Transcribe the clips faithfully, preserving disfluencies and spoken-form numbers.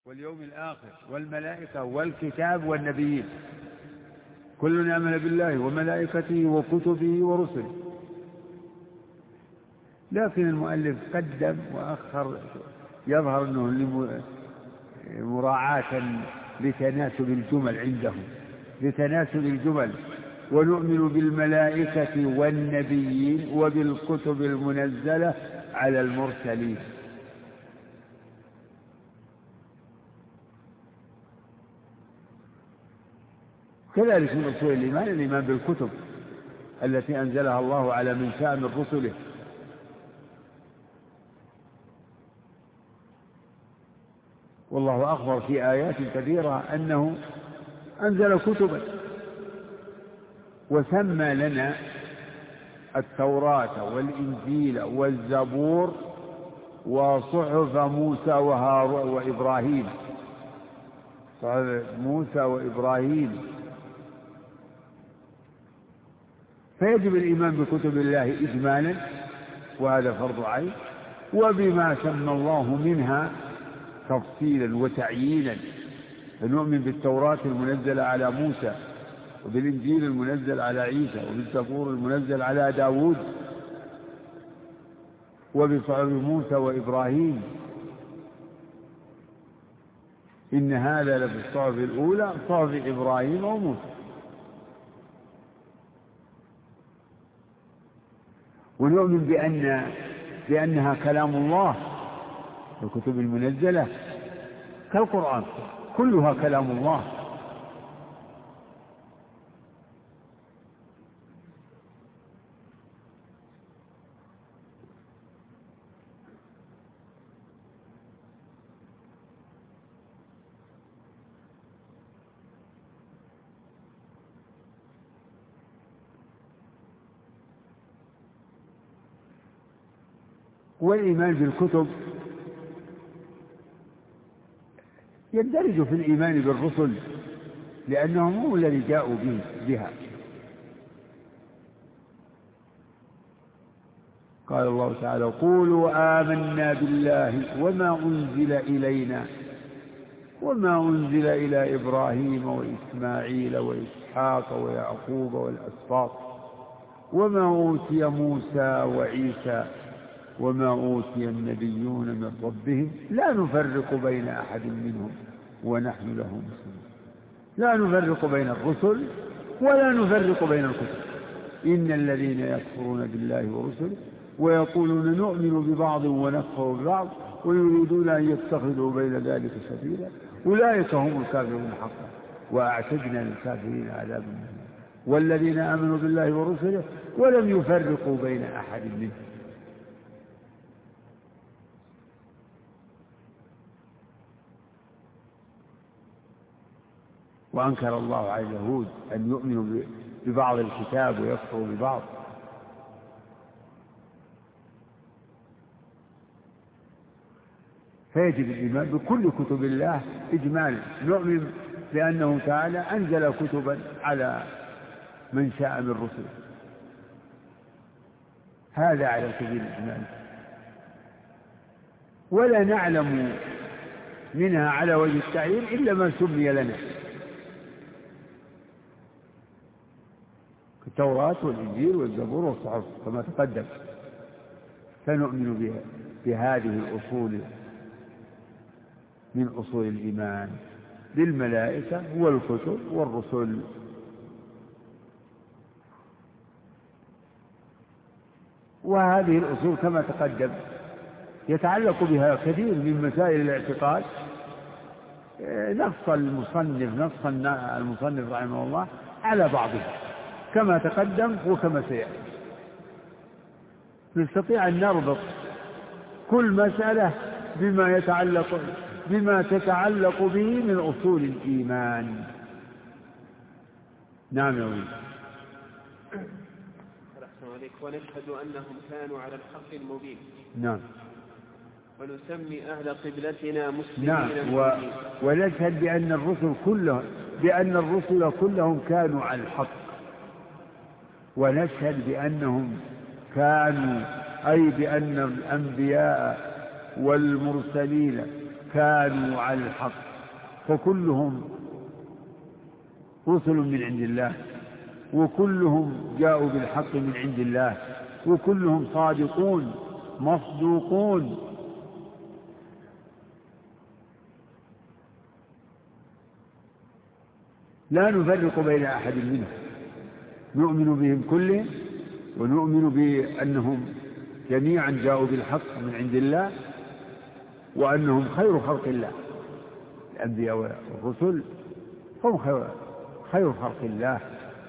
واليوم الآخر والملائكة والكتاب والنبيين، كل آمن بالله وملائكته وكتبه ورسله. لكن المؤلف قدم وأخر، يظهر أنه مراعاة لتناسب الجمل عندهم، لتناسب الجمل. ونؤمن بالملائكة والنبيين وبالكتب المنزلة على المرسلين. كذلك من أصول الإيمان الإيمان بالكتب التي أنزلها الله على من شاء من رسله. والله أخبر في آيات كثيرة أنه أنزل كتبا، وسمى لنا التوراة والإنجيل والزبور وصحف موسى وهارون وإبراهيم، صحف موسى وإبراهيم. فيجب الإيمان بكتب الله إجمالا، وهذا فرض عين، وبما سمى الله منها تفصيلا وتعيينا. فنؤمن بالتوراة المنزلة على موسى، وبالإنجيل المنزل على عيسى، وبالزبور المنزل على داود، وبصحف موسى وإبراهيم. إن هذا لفي الصحف الأولى، صحف إبراهيم وموسى. ونؤمن بأن بأنها كلام الله، الكتب المنزلة كالقرآن كلها كلام الله. والإيمان بالكتب يندرج في الإيمان بالرسل، لأنهم هم الذي جاءوا به بها. قال الله تعالى: قولوا آمنا بالله وما أنزل إلينا وما أنزل إلى إبراهيم وإسماعيل وإسحاق ويعقوب والأسباط وما أوتي موسى وعيسى وما أوتي النبيون من ربهم لا نفرق بين أحد منهم ونحن له مسلمون. لا نفرق بين الرسل ولا نفرق بين الكتب. إن الذين يكفرون بالله ورسله ويقولون نؤمن ببعض ونكفر ببعض ويريدون أن يتخذوا بين ذلك سبيلا أولئك هم الكافرون حقا وأعتدنا للكافرين عذابا مهينا. والذين آمنوا بالله ورسله ولم يفرقوا بين أحد منهم. وأنكر الله على اليهود أن يؤمنوا ببعض الكتاب ويكفروا ببعض. فيجب الإيمان بكل كتب الله إجمالا. نؤمن بأنه تعالى أنزل كتبا على من شاء من رسله، هذا على سبيل الإجمال. ولا نعلم منها على وجه التعيين إلا ما سمي لنا، التوراة والإنجيل والزبور والصحف كما تقدم. فنؤمن بهذه الأصول من أصول الإيمان بالملائكة والكتب والرسل. وهذه الأصول كما تقدم يتعلق بها كثير من مسائل الاعتقاد. نص المصنف نص المصنف رحمه الله على بعضها كما تقدم وكما سيأتي. نستطيع أن نربط كل مسألة بما يتعلق بما تتعلق به من أصول الإيمان. نعم يا ولي. ونشهد أنهم كانوا على الحق المبين. نعم. ونسمي أهل قبلتنا مسلمين. نعم. و... ونشهد بأن الرسل كلهم بأن الرسل كلهم كانوا على الحق. ونشهد بأنهم كانوا أي بأن الأنبياء والمرسلين كانوا على الحق، فكلهم رسل من عند الله، وكلهم جاءوا بالحق من عند الله، وكلهم صادقون مصدوقون. لا نفرق بين أحد منهم، نؤمن بهم كلهم، ونؤمن بأنهم جميعا جاءوا بالحق من عند الله، وأنهم خير خلق الله. الأنبياء والرسل هم خير, خير خلق الله،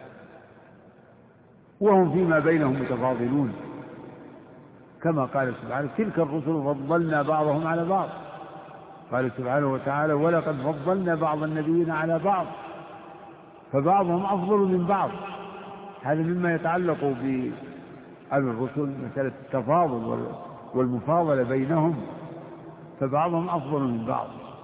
وهم فيما بينهم متفاضلون، كما قال سبحانه: تلك الرسل فضلنا بعضهم على بعض. قال سبحانه وتعالى: ولقد فضلنا بعض النبيين على بعض، فبعضهم أفضل من بعض. هذا مما يتعلق بالرسل، مسألة التفاضل والمفاضلة بينهم، فبعضهم أفضل من بعض،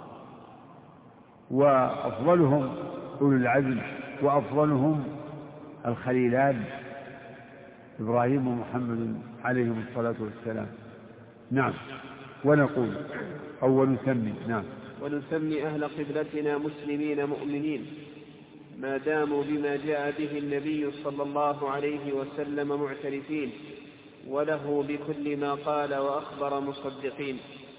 وأفضلهم أولو العزم، وأفضلهم الخليلان إبراهيم ومحمد عليهم الصلاة والسلام. نعم. ونقول أو نسمي نعم ونسمي أهل قبلتنا مسلمين مؤمنين ما داموا بما جاء به النبي صلى الله عليه وسلم معترفين، وله بكل ما قال وأخبر مصدقين.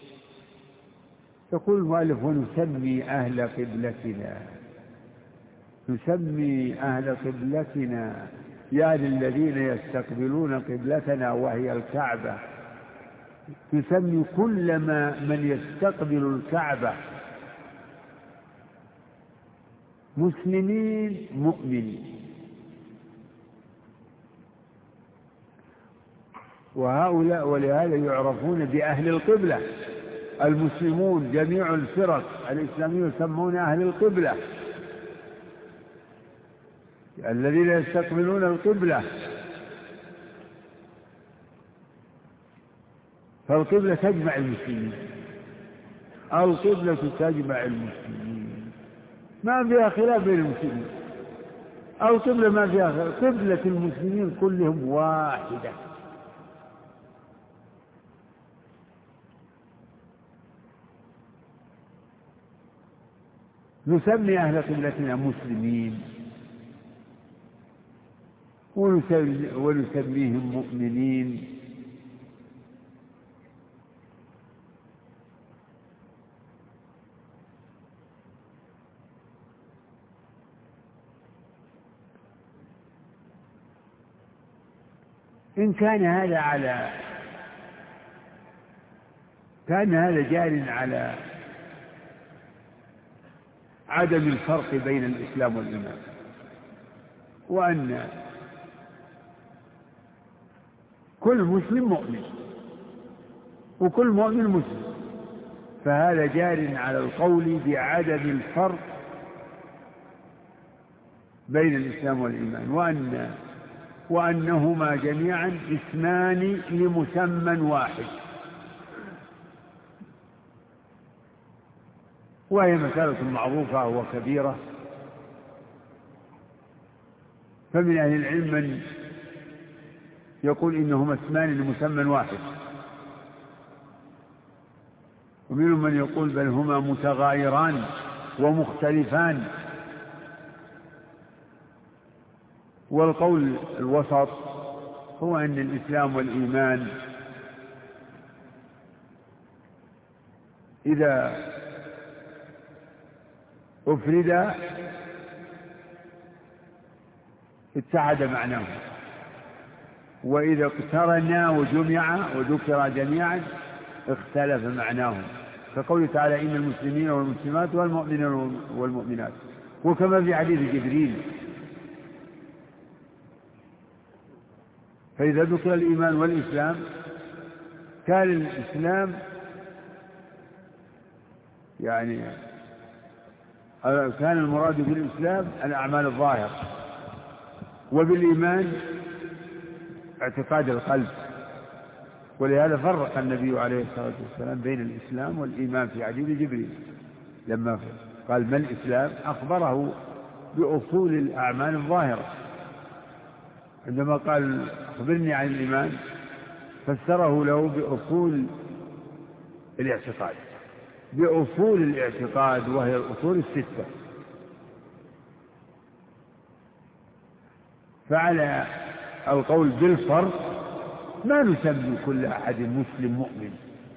يقول المؤلف: ونسمي أهل قبلتنا، نسمي أهل قبلتنا يعني الذين يستقبلون قبلتنا وهي الكعبة، نسمي كل ما من يستقبل الكعبة مسلمين مؤمنين. وهؤلاء ولهذا يعرفون بأهل القبلة. المسلمون جميع الفرق الإسلامية يسمون أهل القبلة، الذين يستقبلون القبلة. فالقبلة تجمع المسلمين، القبلة تجمع المسلمين، ما فيها خلاف بين المسلمين. القبلة ما فيها خلاف، قبلة المسلمين كلهم واحدة. نسمي أهل قبلتنا مسلمين، ونسميهم مؤمنين. إن كان هذا على كان هذا جار على عدم الفرق بين الإسلام والإيمان، وأن كل مسلم مؤمن وكل مؤمن مسلم، فهذا جار على القول بعدم الفرق بين الإسلام والإيمان، وأن وأنهما جميعا اسمان لمسمى واحد، وهي مسألة معروفة وكبيرة. فمن أهل العلم من يقول إنهما اسمان لمسمى واحد، ومنهم من يقول بل هما متغايران ومختلفان. والقول الوسط هو أن الإسلام والإيمان إذا أفرد اتحد معناه، وإذا اقترنا وجمع وذكر جميعا اختلف معناه، كقوله تعالى: إن المسلمين والمسلمات والمؤمنين والمؤمنات، وكما في حديث جبريل. فإذا ذكر الإيمان والإسلام كان الإسلام يعني كان المراد بالإسلام الأعمال الظاهرة، وبالإيمان اعتقاد القلب. ولهذا فرق النبي عليه الصلاة والسلام بين الإسلام والإيمان في حديث جبريل، لما قال: ما الإسلام؟ أخبره بأصول الأعمال الظاهرة. عندما قال: أخبرني عن الإيمان، فسره له بأصول الاعتقاد. بأصول الاعتقاد وهي الأصول الستة. فعلى القول بالفرق ما نسمي كل أحد مسلم مؤمن،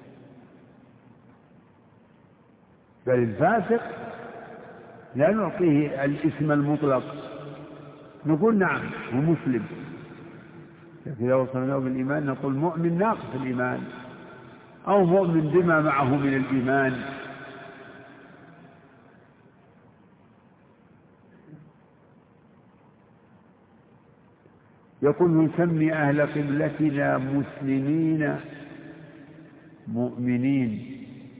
بل الفاسق لا نعطيه الاسم المطلق، نقول نعم هو مسلم، لكن إذا وصلناه بالإيمان نقول مؤمن ناقص الإيمان أو مؤمن بما معه من الإيمان. يقول نسمي أهل قبلتنا مسلمين مؤمنين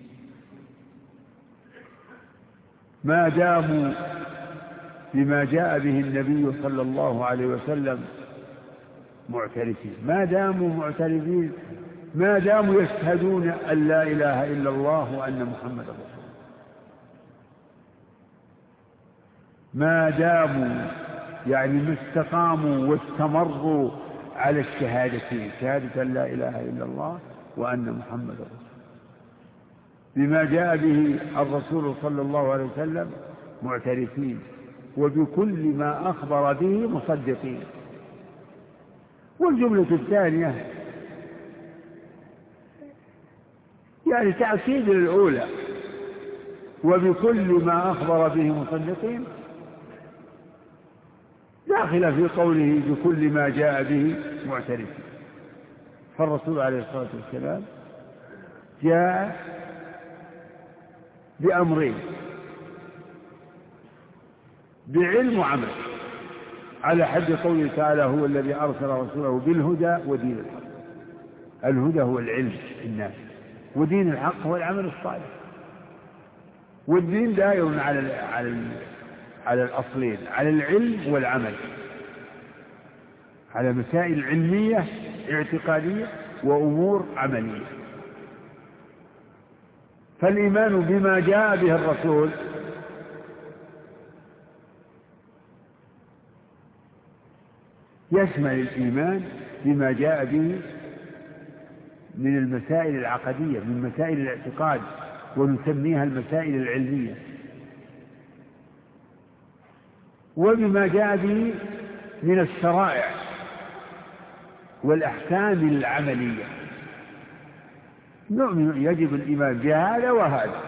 ما داموا بما جاء به النبي صلى الله عليه وسلم معترفين، ما داموا معترفين، ما داموا يشهدون أن لا إله إلا الله وأن محمد رسول الله، ما داموا يعني ما استقاموا واستمروا على الشهادتين، شهادة أن لا إله إلا الله وأن محمد رسول الله، بما جاء به الرسول صلى الله عليه وسلم معترفين، وبكل ما أخبر به مصدقين. والجملة الثانية يعني تأكيد الأولى، وبكل ما أخبر به مصدقين داخل في قوله بكل ما جاء به معترفين. فالرسول عليه الصلاة والسلام جاء بأمرين، بعلم وعمل، على حد قوله تعالى هو الذي أرسل رسوله بالهدى ودين الحق. الهدى هو العلم الناس، ودين الحق هو العمل الصالح. والدين دائر على على على الأصلين، على العلم والعمل، على مسائل علمية اعتقادية وأمور عملية. فالإيمان بما جاء به الرسول يشمل الإيمان بما جاء به من المسائل العقدية، من مسائل الاعتقاد، ونسميها المسائل العلمية، وبما جاء به من الشرائع والأحكام العملية. نؤمن يجب الإيمان بهذا وهذا،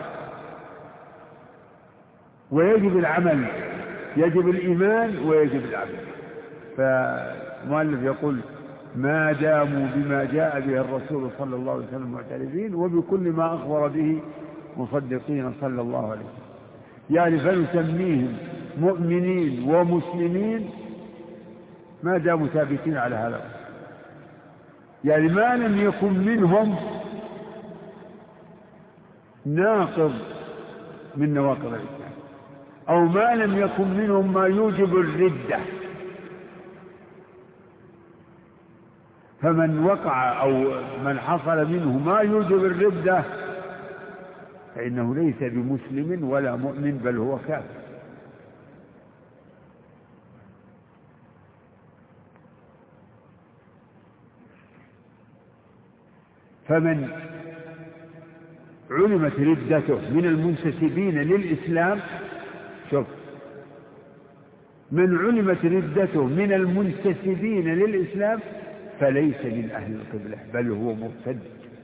ويجب العمل، يجب الإيمان ويجب العمل. فالمؤلف يقول ما داموا بما جاء به الرسول صلى الله عليه وسلم معترفين، وبكل ما أخبر به مصدقين صلى الله عليه وسلم، يعني فنسميهم مؤمنين ومسلمين ما داموا ثابتين على هذا، يعني ما لم يكن منهم ناقض من نواقض الإسلام، أو ما لم يكن منهم ما يوجب الردة. فمن وقع أو من حصل منه ما يوجب الردة فإنه ليس بمسلم ولا مؤمن، بل هو كافر. فمن علمت ردته من المنتسبين للإسلام، شوف، من علمت ردته من المنتسبين للإسلام فليس من أهل القبلة، بل هو مرتد.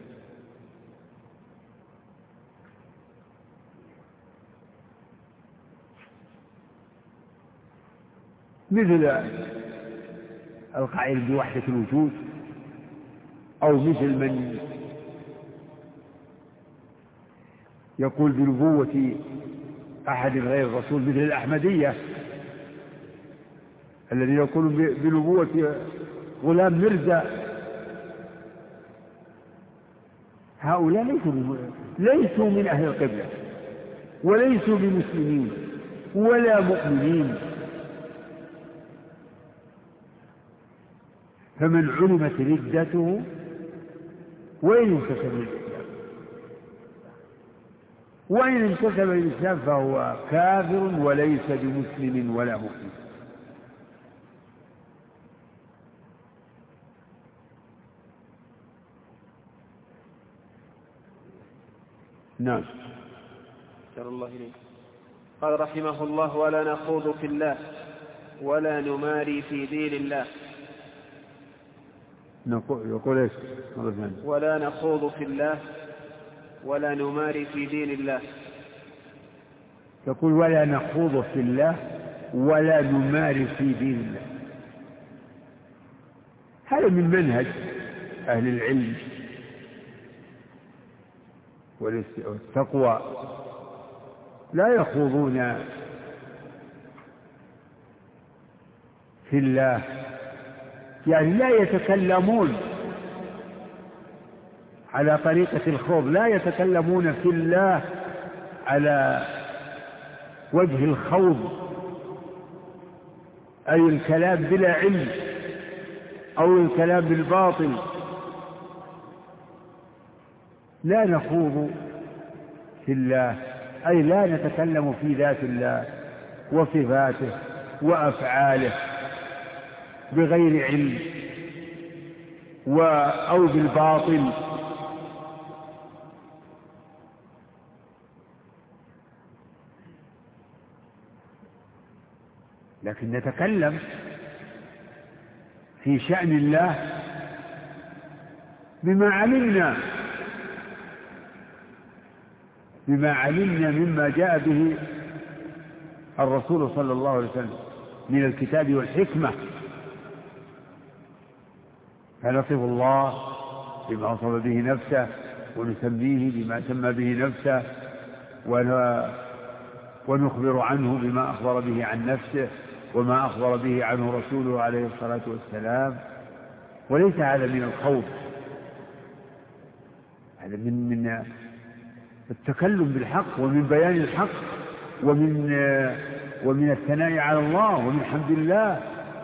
مثل القائل بوحدة الوجود، أو مثل من يقول بنبوة أحد غير الرسول، مثل الأحمدية الذي يقول بنبوة غلام مرزا. هؤلاء ليسوا ليسوا من أهل القبلة، وليسوا بمسلمين ولا مؤمنين. فمن علمت ردته وإن انتسب للإسلام، وإن انتسب للإسلام فهو كافر وليس بمسلم ولا مؤمن. نعم. أحسن الله إليك. قال رحمه الله: ولا نخوض في الله ولا نماري في دين الله. يقول إيش؟ ولا نخوض في الله ولا نماري في دين الله. يقول ولا نخوض في الله ولا نماري في دين الله. هذا من منهج أهل العلم والتقوى، لا يخوضون في الله، يعني لا يتكلمون على طريقة الخوض، لا يتكلمون في الله على وجه الخوض، أي الكلام بلا علم أو الكلام بالباطل. لا نخوض في الله أي لا نتكلم في ذات الله وصفاته وأفعاله بغير علم أو بالباطل، لكن نتكلم في شأن الله بما علمنا بما علمنا مما جاء به الرسول صلى الله عليه وسلم من الكتاب والحكمة، فنصف الله بما وصف به نفسه ونسميه بما سمى به نفسه ونخبر عنه بما أخبر به عن نفسه وما أخبر به عنه رسوله عليه الصلاة والسلام. وليس هذا من الخوض، هذا من من التكلم بالحق ومن بيان الحق ومن ومن الثناء على الله ومن حمد الله.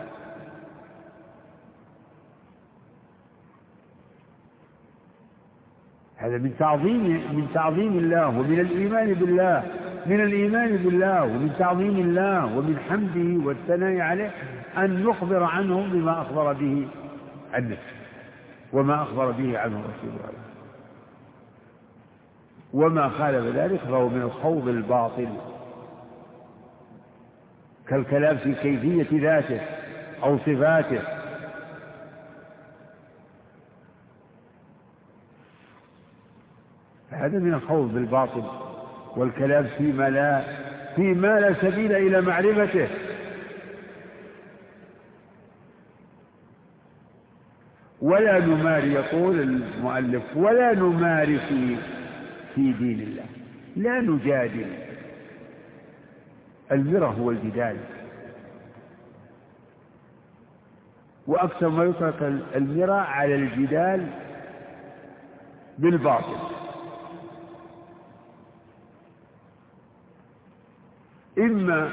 هذا من تعظيم من تعظيم الله ومن الإيمان بالله من الإيمان بالله ومن تعظيم الله ومن حمده والثناء عليه أن نخبر عنه بما أخبر به عن نفسه وما أخبر به عنه رسوله عليه، وما خالف ذلك فهو من الخوض الباطل، كالكلام في كيفية ذاته أو صفاته. هذا من الخوض بالباطل والكلام فيما لا فيما لا سبيل إلى معرفته. ولا نماري، يقول المؤلف، ولا نماري في في دين الله، لا نجادل. المرة هو الجدال، وأكثر ما يطلق المرة على الجدال بالباطل، إما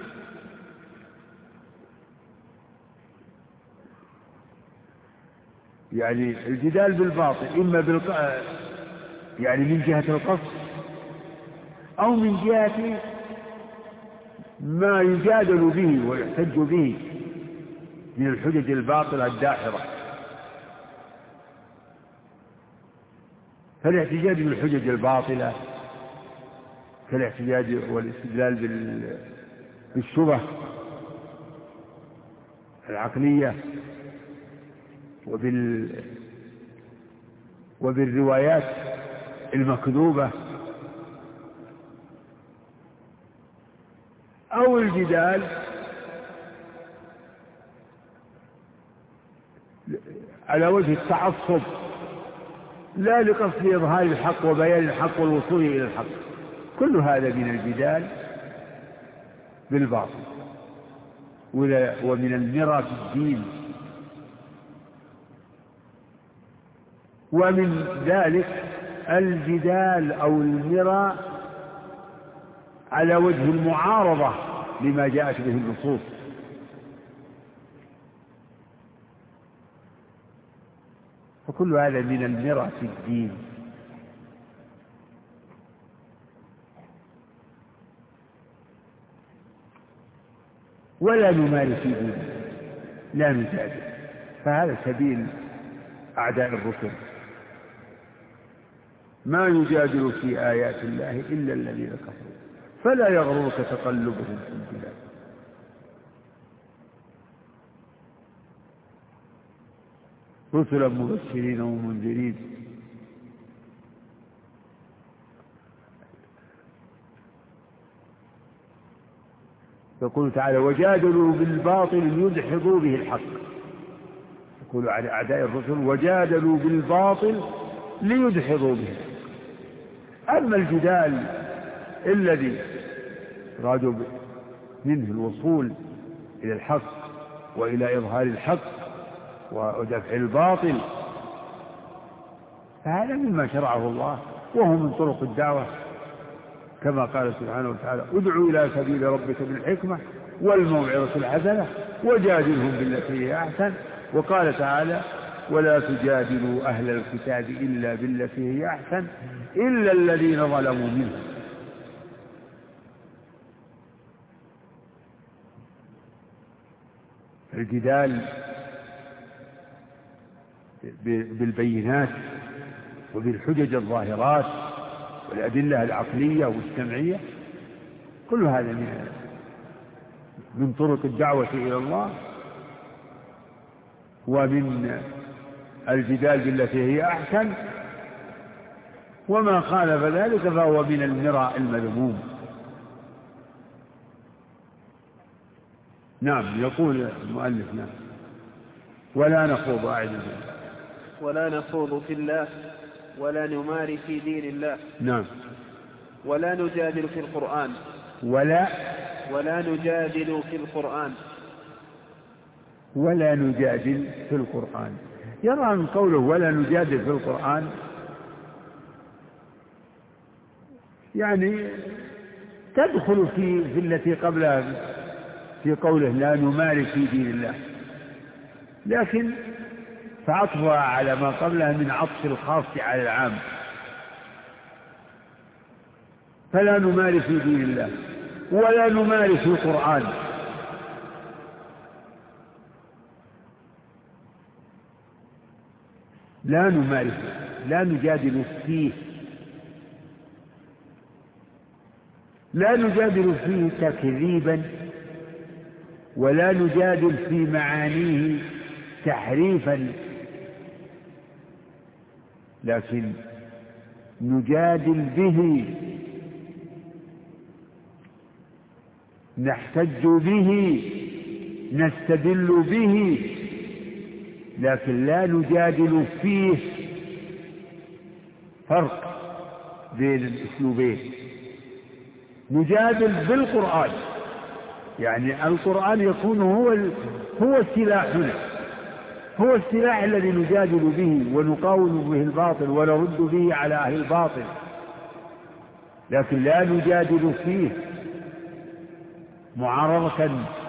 يعني الجدال بالباطل إما بالق... يعني من جهة القصد أو من جهة ما يجادل به ويحتج به من الحجج الباطلة الداحرة. فالاحتجاج بالحجج الباطلة كالاحتجاج والاستدلال بالشبه العقلية وبال وبالروايات المكذوبة، أو الجدال على وجه التعصب لا لقصد إظهار الحق وبيان الحق والوصول إلى الحق. كل هذا من الجدال بالباطل ومن المرى في الدين. ومن ذلك الجدال أو المرى على وجه المعارضة لما جاءت به النصوص، فكل هذا من المرى في الدين. ولا نماري في دين، لا نجادل، فهذا سبيل أعداء الرسل. ما يجادل في آيات الله إلا الذين كفروا فلا يغررك تقلبهم في البلاد. رسلا مبشرين ومنذرين. يقول تعالى وجادلوا بالباطل ليدحضوا به الحق. يقول على أعداء الرسل وجادلوا بالباطل ليدحضوا به الحق. أما الجدال الذي رادوا منه الوصول إلى الحق وإلى إظهار الحق ودفع الباطل فهذا مما شرعه الله وهو من طرق الدعوة كما قال سبحانه وتعالى ادعوا إلى سبيل ربك بالحكمة والموعظة الحسنة وجادلهم بالتي هي أحسن. وقال تعالى ولا تجادلوا أهل الكتاب إلا بالتي هي أحسن إلا الذين ظلموا منهم. الجدال بالبينات وبالحجج الظاهرات والأدلة العقلية والسمعية كل هذا من من طرق الدعوة إلى الله ومن الجدال بالتي هي أحسن. وما خالف ذلك فهو من المراء المذموم. نعم. يقول المؤلف نعم ولا نخوض أعد ولا نخوض في الله ولا نماري في دين الله. نعم. ولا نجادل في القرآن ولا ولا نجادل في القرآن ولا نجادل في القرآن. يرى من قوله ولا نجادل في القرآن يعني تدخل في في التي قبلها في قوله لا نماري في دين الله، لكن فعطفها على ما قبلها من عطف الخاص على العام. فلا نماري في دين الله ولا نماري في القرآن. لا نماري لا نجادل فيه لا نجادل فيه تكذيبا ولا نجادل في معانيه تحريفا، لكن نجادل به نحتج به نستدل به، لكن لا نجادل فيه. فرق بين الأسلوبين. نجادل بالقرآن يعني القرآن يكون هو هو سلاحنا، هو السلاح الذي نجادل به ونقاوم به الباطل ونرد به على أهل الباطل، لكن لا نجادل فيه معارضة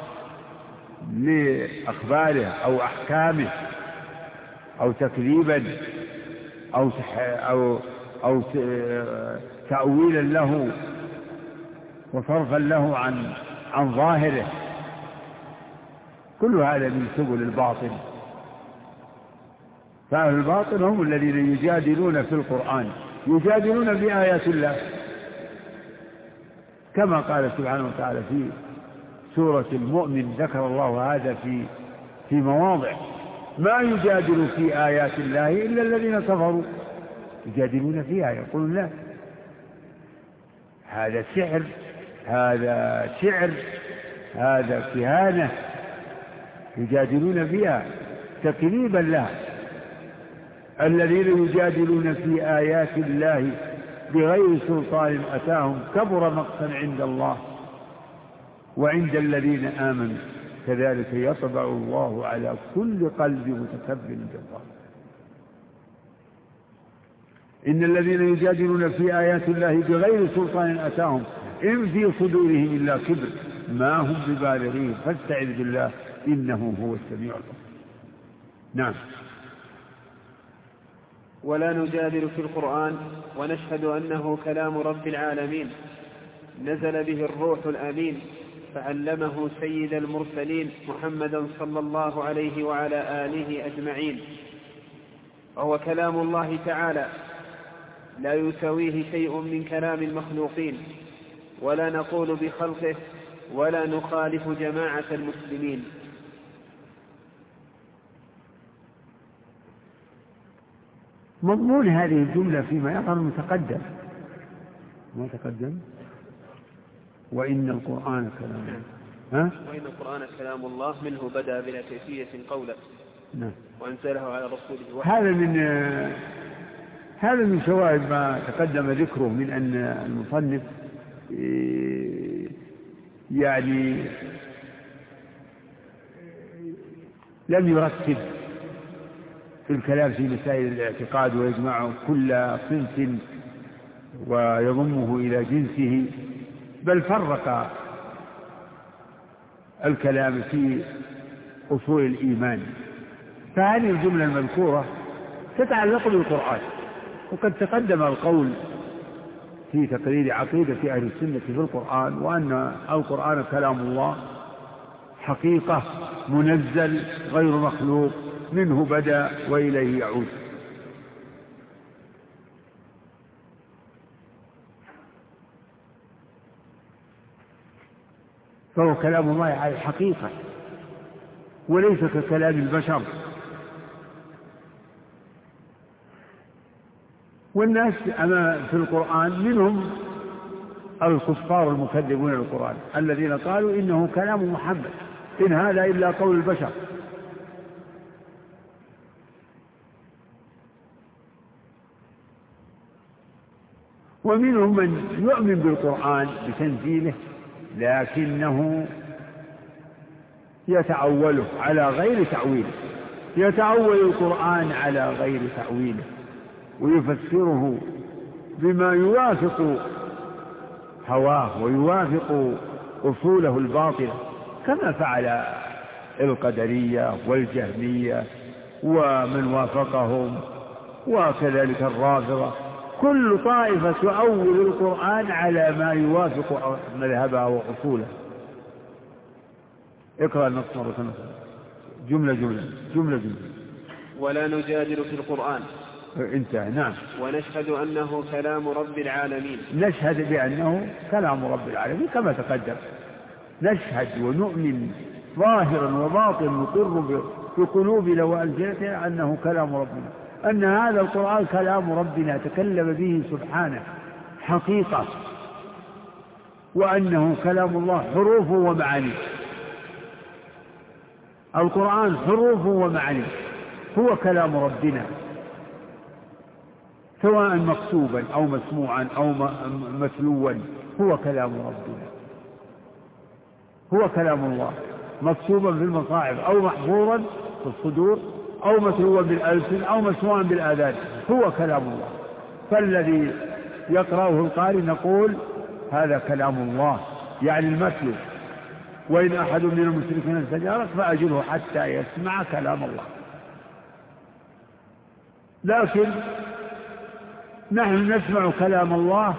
لأخباره أو أحكامه أو تكذيبا أو أو أو تأويلا له وصرفا له عن عن ظاهره. كل هذا من سبل الباطل. فأهل الباطل هم الذين يجادلون في القرآن، يجادلون بآيات الله كما قال سبحانه وتعالى في سورة المؤمن. ذكر الله هذا في في مواضع. ما يجادل في آيات الله إلا الذين كفروا. يجادلون فيها يقولون لا هذا سحر، هذا شعر، هذا كهانة. يجادلون فيها تكذيبا لها. الذين يجادلون في آيات الله بغير سلطان أتاهم كبر مقتا عند الله وعند الذين آمنوا كذلك يطبع الله على كل قلب متكبر جبار. إن الذين يجادلون في آيات الله بغير سلطان أتاهم إن في صدورهم إلا كبر ما هم ببالغين فاستعذ بالله إنه هو السميع البصير. نعم. ولا نجادل في القرآن ونشهد أنه كلام رب العالمين نزل به الروح الأمين فعلمه سيد المرسلين محمدا صلى الله عليه وعلى آله أجمعين، وهو كلام الله تعالى لا يساويه شيء من كلام المخلوقين، ولا نقول بخلقه ولا نخالف جماعة المسلمين. مضمون هذه الجملة فيما يظهر متقدم ما تقدم وإن القرآن كلام الله. ها؟ وإن القرآن كلام الله منه بدأ بلا كيفية قولا. نعم. وأنزله على رسوله. هذا من هذا من شواهد ما تقدم ذكره من أن المصنف يعني لم يرتب في الكلام في مسائل الاعتقاد ويجمع كل صنف ويضمه إلى جنسه، بل فرق الكلام في أصول الإيمان. فهذه الجملة المذكورة تتعلق بالقرآن، وقد تقدم القول في تقرير عقيدة أهل السنة في القرآن، وأن القرآن كلام الله حقيقة منزل غير مخلوق، منه بدأ وإليه يعود. فهو كلام الله على الحقيقة وليس ككلام البشر. والناس أما في القرآن منهم الكفار المكذبون للقرآن الذين قالوا إنه كلام محمد، إن هذا إلا قول البشر. ومنهم من يؤمن بالقرآن بتنزيله لكنه يتأوله على غير تأويله، يتأول القرآن على غير تأويله ويفسره بما يوافق هواه ويوافق أصوله الباطلة، كما فعل القدرية والجهمية ومن وافقهم، وكذلك الرافضة. كل طائفة تؤول القرآن على ما يوافق مذهبها وأصوله. اقرأ النص مرة جملة جملة جملة جملة. ولا نجادل في القرآن. انتهى. نعم. ونشهد أنه كلام رب العالمين. نشهد بأنه كلام رب العالمين كما تقدم. نشهد ونؤمن ظاهرا وباطن، نقر بقلوبنا وألسنتنا أنه كلام ربنا، أن هذا القرآن كلام ربنا تكلم به سبحانه حقيقة، وأنه كلام الله حروف ومعاني. القرآن حروف ومعاني، هو كلام ربنا سواء مكتوبا أو مسموعا أو متلوا، هو كلام ربنا، هو كلام الله مكتوبا في المصاحف أو محفورا في الصدور أو متلوا بالألسن أو مسموعا بالآذان، هو كلام الله. فالذي يقرأه القارئ نقول هذا كلام الله، يعني المتلو. وإن أحد من المشركين استجارك فأجره حتى يسمع كلام الله. لكن نحن نسمع كلام الله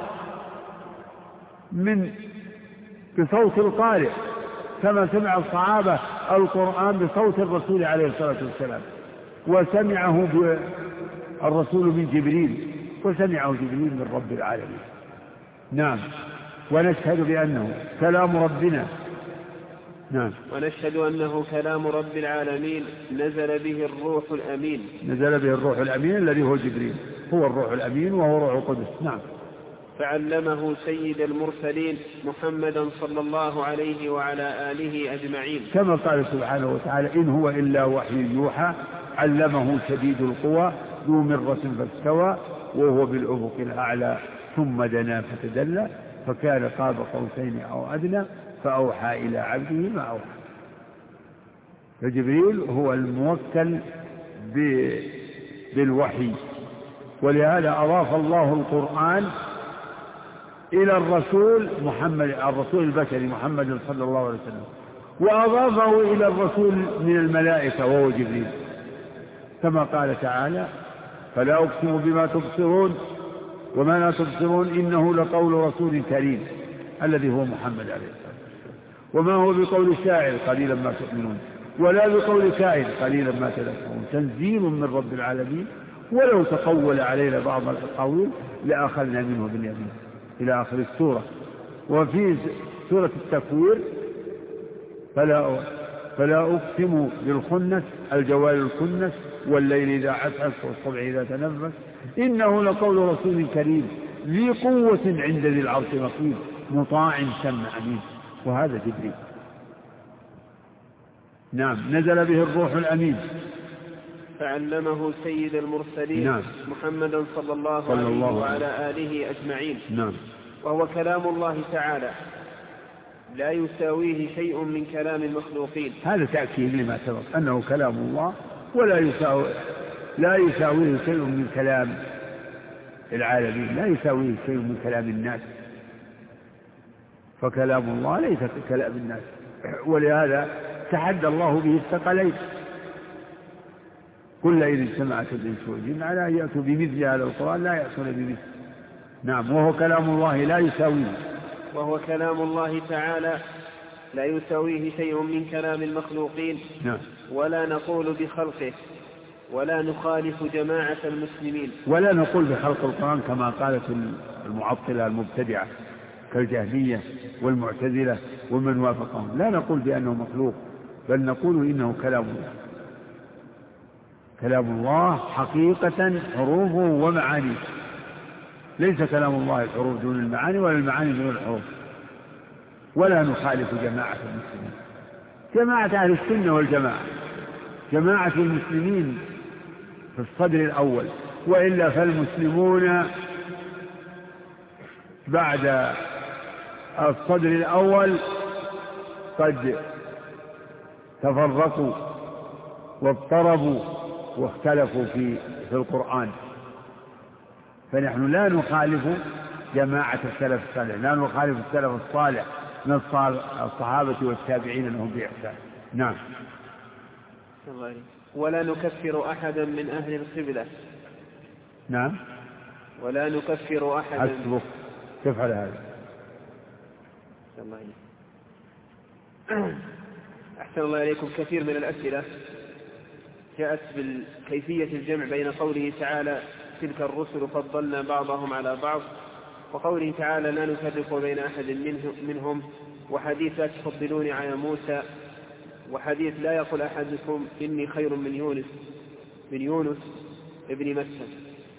من بصوت القارئ، كما سمع الصحابة القرآن بصوت الرسول عليه الصلاة والسلام، وسمعه الرسول من جبريل، وسمعه جبريل من رب العالمين. نعم. ونشهد بأنه كلام ربنا. نعم. ونشهد أنه كلام رب العالمين نزل به الروح الأمين. نزل به الروح الأمين الذي هو جبريل، هو الروح الأمين وهو روح القدس. نعم. فعلمه سيد المرسلين محمدا صلى الله عليه وعلى آله أجمعين، كما قال سبحانه وتعالى إن هو إلا وحي يوحى علمه شديد القوى ذو مرة فاستوى وهو بالأفق الأعلى ثم دنا فتدلى فكان قاب قوسين أو أدنى فأوحى إلى عبده ما أوحى. فجبريل هو الموكل بالوحي، ولهذا أضاف الله القرآن إلى الرسول محمد، الرسول البشري محمد صلى الله عليه وسلم، وأضافه إلى الرسول من الملائكة وهو جبريل، كما قال تعالى فلا أقسم بما تبصرون وما لا تبصرون إنه لقول رسول كريم الذي هو محمد عليه الصلاة والسلام، وما هو بقول الشاعر قليلا ما تؤمنون ولا بقول كائن قليلا ما تذكرون، تنزيل من رب العالمين ولو تقول علينا بعض الأقاويل لأخذنا منه باليمين إلى آخر السورة. وفي سورة التكوير فلا فلا أقسم بالخنس الجوار الكنس والليل إذا عسعس والصبح إذا تنفس إنه لقول رسول كريم ذي قوة عند ذي العرش مقيم مطاع ثم أمين. وهذا جبريل. نعم. نزل به الروح الأمين فعلمه سيد المرسلين نعم. محمدا صلى الله, صلى الله عليه وعلى آله أجمعين. نعم. وهو كلام الله تعالى لا يساويه شيء من كلام المخلوقين. هذا تأكيد لما سبق أنه كلام الله ولا يساوي لا يساويه شيء من كلام العالمين، لا يساويه شيء من كلام الناس، فكلام الله ليس كلام الناس. ولهذا تحدى الله به الثقلين كل إذ اجتمعت الإنس والجن على أن يأتوا بمثل هذا القرآن لا يأتون بمثل. نعم. وهو كلام الله لا يساويه وهو كلام الله تعالى لا يساويه شيء من كلام المخلوقين. نعم. ولا نقول بخلقه ولا نخالف جماعة المسلمين. ولا نقول بخلق القرآن كما قالت المعطلة المبتدعة كالجهمية والمعتزلة ومن وافقهم. لا نقول بأنه مخلوق، بل نقول إنه كلام الله. كلام الله حقيقة حروفه ومعانيه، ليس كلام الله الحروف دون المعاني ولا المعاني دون الحروف. ولا نخالف جماعة المسلمين، جماعة أهل السنة والجماعة، جماعة المسلمين في الصدر الأول، وإلا فالمسلمون بعد الصدر الأول قد تفرقوا واضطربوا واختلفوا في في القرآن. فنحن لا نخالف جماعة السلف الصالح، لا نخالف السلف الصالح من الصحابة والتابعين لهم بإحسان. نعم. ولا نكفر أحدا من أهل القبلة. نعم. ولا نكفر أحدا. حسبك. كيف على هذا؟ أحسن الله إليكم. كثير من الأسئلة جاءت بالكيفية الجمع بين قوله تعالى تلك الرسل فضلنا بعضهم على بعض وقوله تعالى لا نفرق بين أحد منهم، وحديث لا تفضلوني على موسى، وحديث لا يقول أحدكم إني خير من يونس من يونس ابن متى.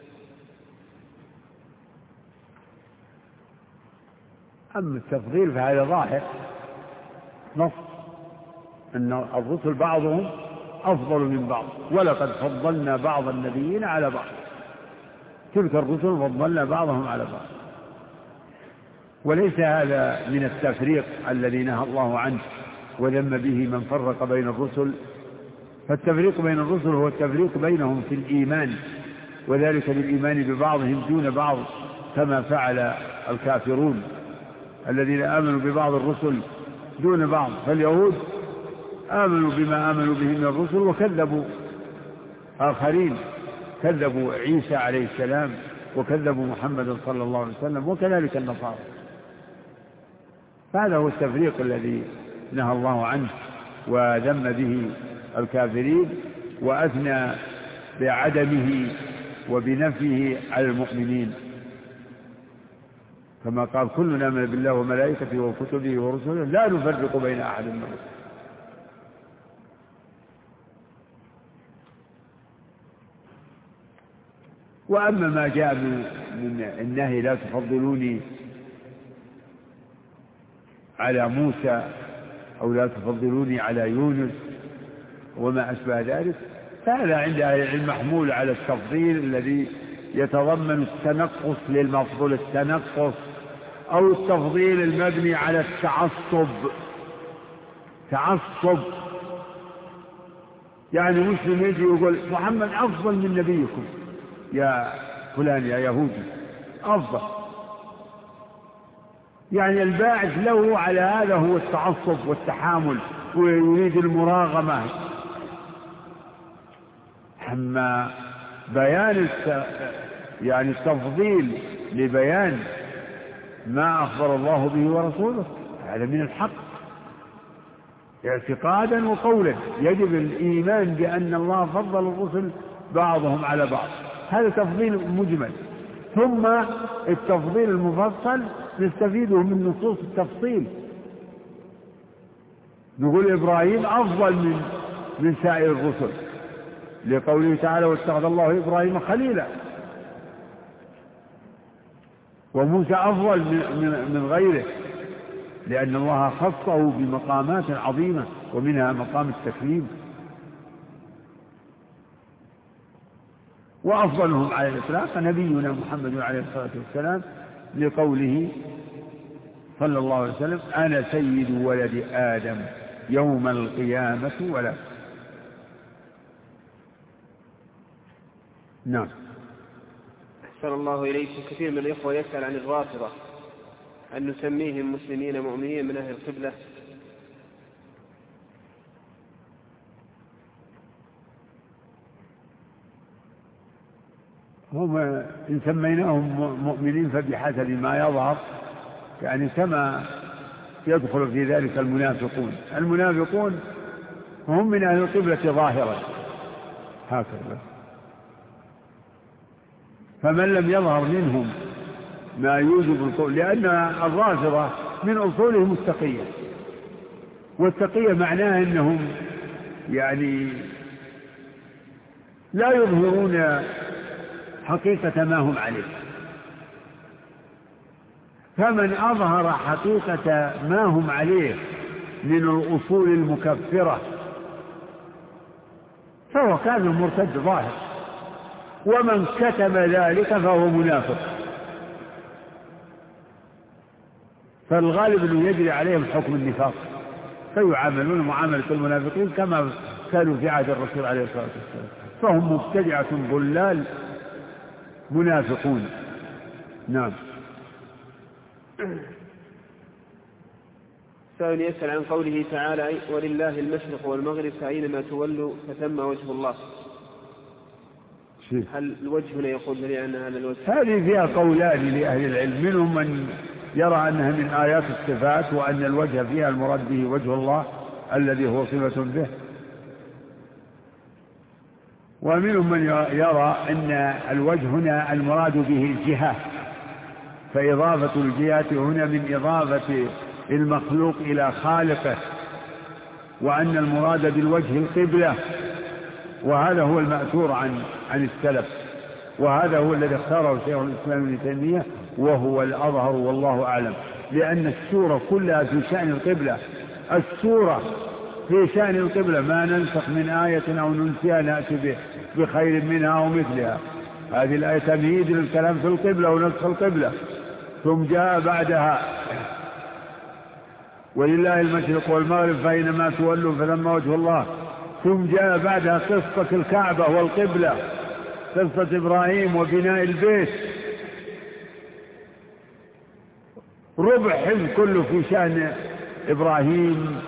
أما التفضيل فهذا ظاهر نص أن الرسل بعضهم أفضل من بعض، ولقد فضلنا بعض النبيين على بعض. تلك الرسل فضلنا بعضهم على بعض. وليس هذا من التفريق الذي نهى الله عنه وذم به من فرق بين الرسل. فالتفريق بين الرسل هو التفريق بينهم في الإيمان، وذلك بالإيمان ببعضهم دون بعض كما فعل الكافرون الذين آمنوا ببعض الرسل دون بعض. فاليهود آمنوا بما آمنوا به من الرسل وكذبوا آخرين، كذبوا عيسى عليه السلام وكذبوا محمد صلى الله عليه وسلم، وكذلك النصارى. هذا هو التفريق الذي نهى الله عنه وذم به الكافرين وأثنى بعدمه وبنفيه على المؤمنين، كما قال كلنا آمن بالله وملائكته وكتبه ورسله لا نفرق بين أحد من الرسل. وأما ما جاء من النهي لا تفضلوني على موسى أو لا تفضلوني على يونس وما أشبه ذلك، فهذا عند أهل العلم محمول على التفضيل الذي يتضمن التنقص للمفضول، التنقص أو التفضيل المبني على التعصب. تعصب يعني مسلم يجي يقول محمد أفضل من نبيكم يا فلان يا يهودي، أفضل، يعني الباعث له على هذا هو التعصب والتحامل ويريد المراغمة. أما بيان يعني التفضيل لبيان ما أخبر الله به ورسوله هذا من الحق اعتقادا وقولا. يجب الإيمان بأن الله فضل الرسل بعضهم على بعض، هذا تفضيل مجمل. ثم التفضيل المفصل نستفيده من نصوص التفصيل، نقول إبراهيم أفضل من من سائر الرسل لقوله تعالى واتخذ الله إبراهيم خليلا، وموسى أفضل من, من غيره لأن الله خصه بمقامات عظيمة ومنها مقام التكليم. وأفضلهم على الإطلاق نبينا محمد عليه الصلاة والسلام لقوله صلى الله عليه وسلم أنا سيد ولد آدم يوم القيامة ولا. نعم. أحسن الله إليكم. كثير من الإخوة يسأل عن الرافضة، أن نسميهم مسلمين مؤمنين من أهل القبلة؟ هم إن سميناهم مؤمنين فبحسب ما يظهر، يعني كما يدخل في ذلك المنافقون. المنافقون هم من أهل القبلة ظاهرا هكذا، فمن لم يظهر منهم ما يوجب القول، لأن الرافضة من أصولهم التقية، والتقية معناها أنهم يعني لا يظهرون حقيقة ما هم عليه، فمن أظهر حقيقة ما هم عليه من الأصول المكفرة فهو كان مرتد ظاهر، ومن كتم ذلك فهو منافق. فالغالب أنه يجري عليهم حكم النفاق، فيعاملون معاملة المنافقين كما كانوا في عهد الرسول عليه الصلاة والسلام، فهم مبتدعة ضلال منافقون. نعم. سائل يسأل عن قوله تعالى ولله المشرق والمغرب فأينما تولوا فثم وجه الله، هل الوجه هنا يقول لي أن هذا الوجه؟ هذه فيها قولان لأهل العلم، منهم من يرى أنها من آيات الصفات وأن الوجه فيها المراد به وجه الله الذي هو صفة به، ومنهم من يرى أن الوجه هنا المراد به الجهة، فإضافة الجهة هنا من إضافة المخلوق إلى خالقه، وأن المراد بالوجه القبلة، وهذا هو المأثور عن عن السلف، وهذا هو الذي اختاره شيخ الإسلام ابن تيمية وهو الأظهر والله أعلم، لأن السورة كلها في شأن القبلة. السورة في شأن القبلة، ما ننسخ من آية أو ننسيها نأتي بخير منها أو مثلها. هذه الآية تمهيد للكلام في القبلة ونسخ القبلة، ثم جاء بعدها ولله المشرق والمغرب فأينما تولوا فثم وجه الله، ثم جاء بعدها قصة الكعبة والقبلة، قصة إبراهيم وبناء البيت، ربع حزب كله في شأن إبراهيم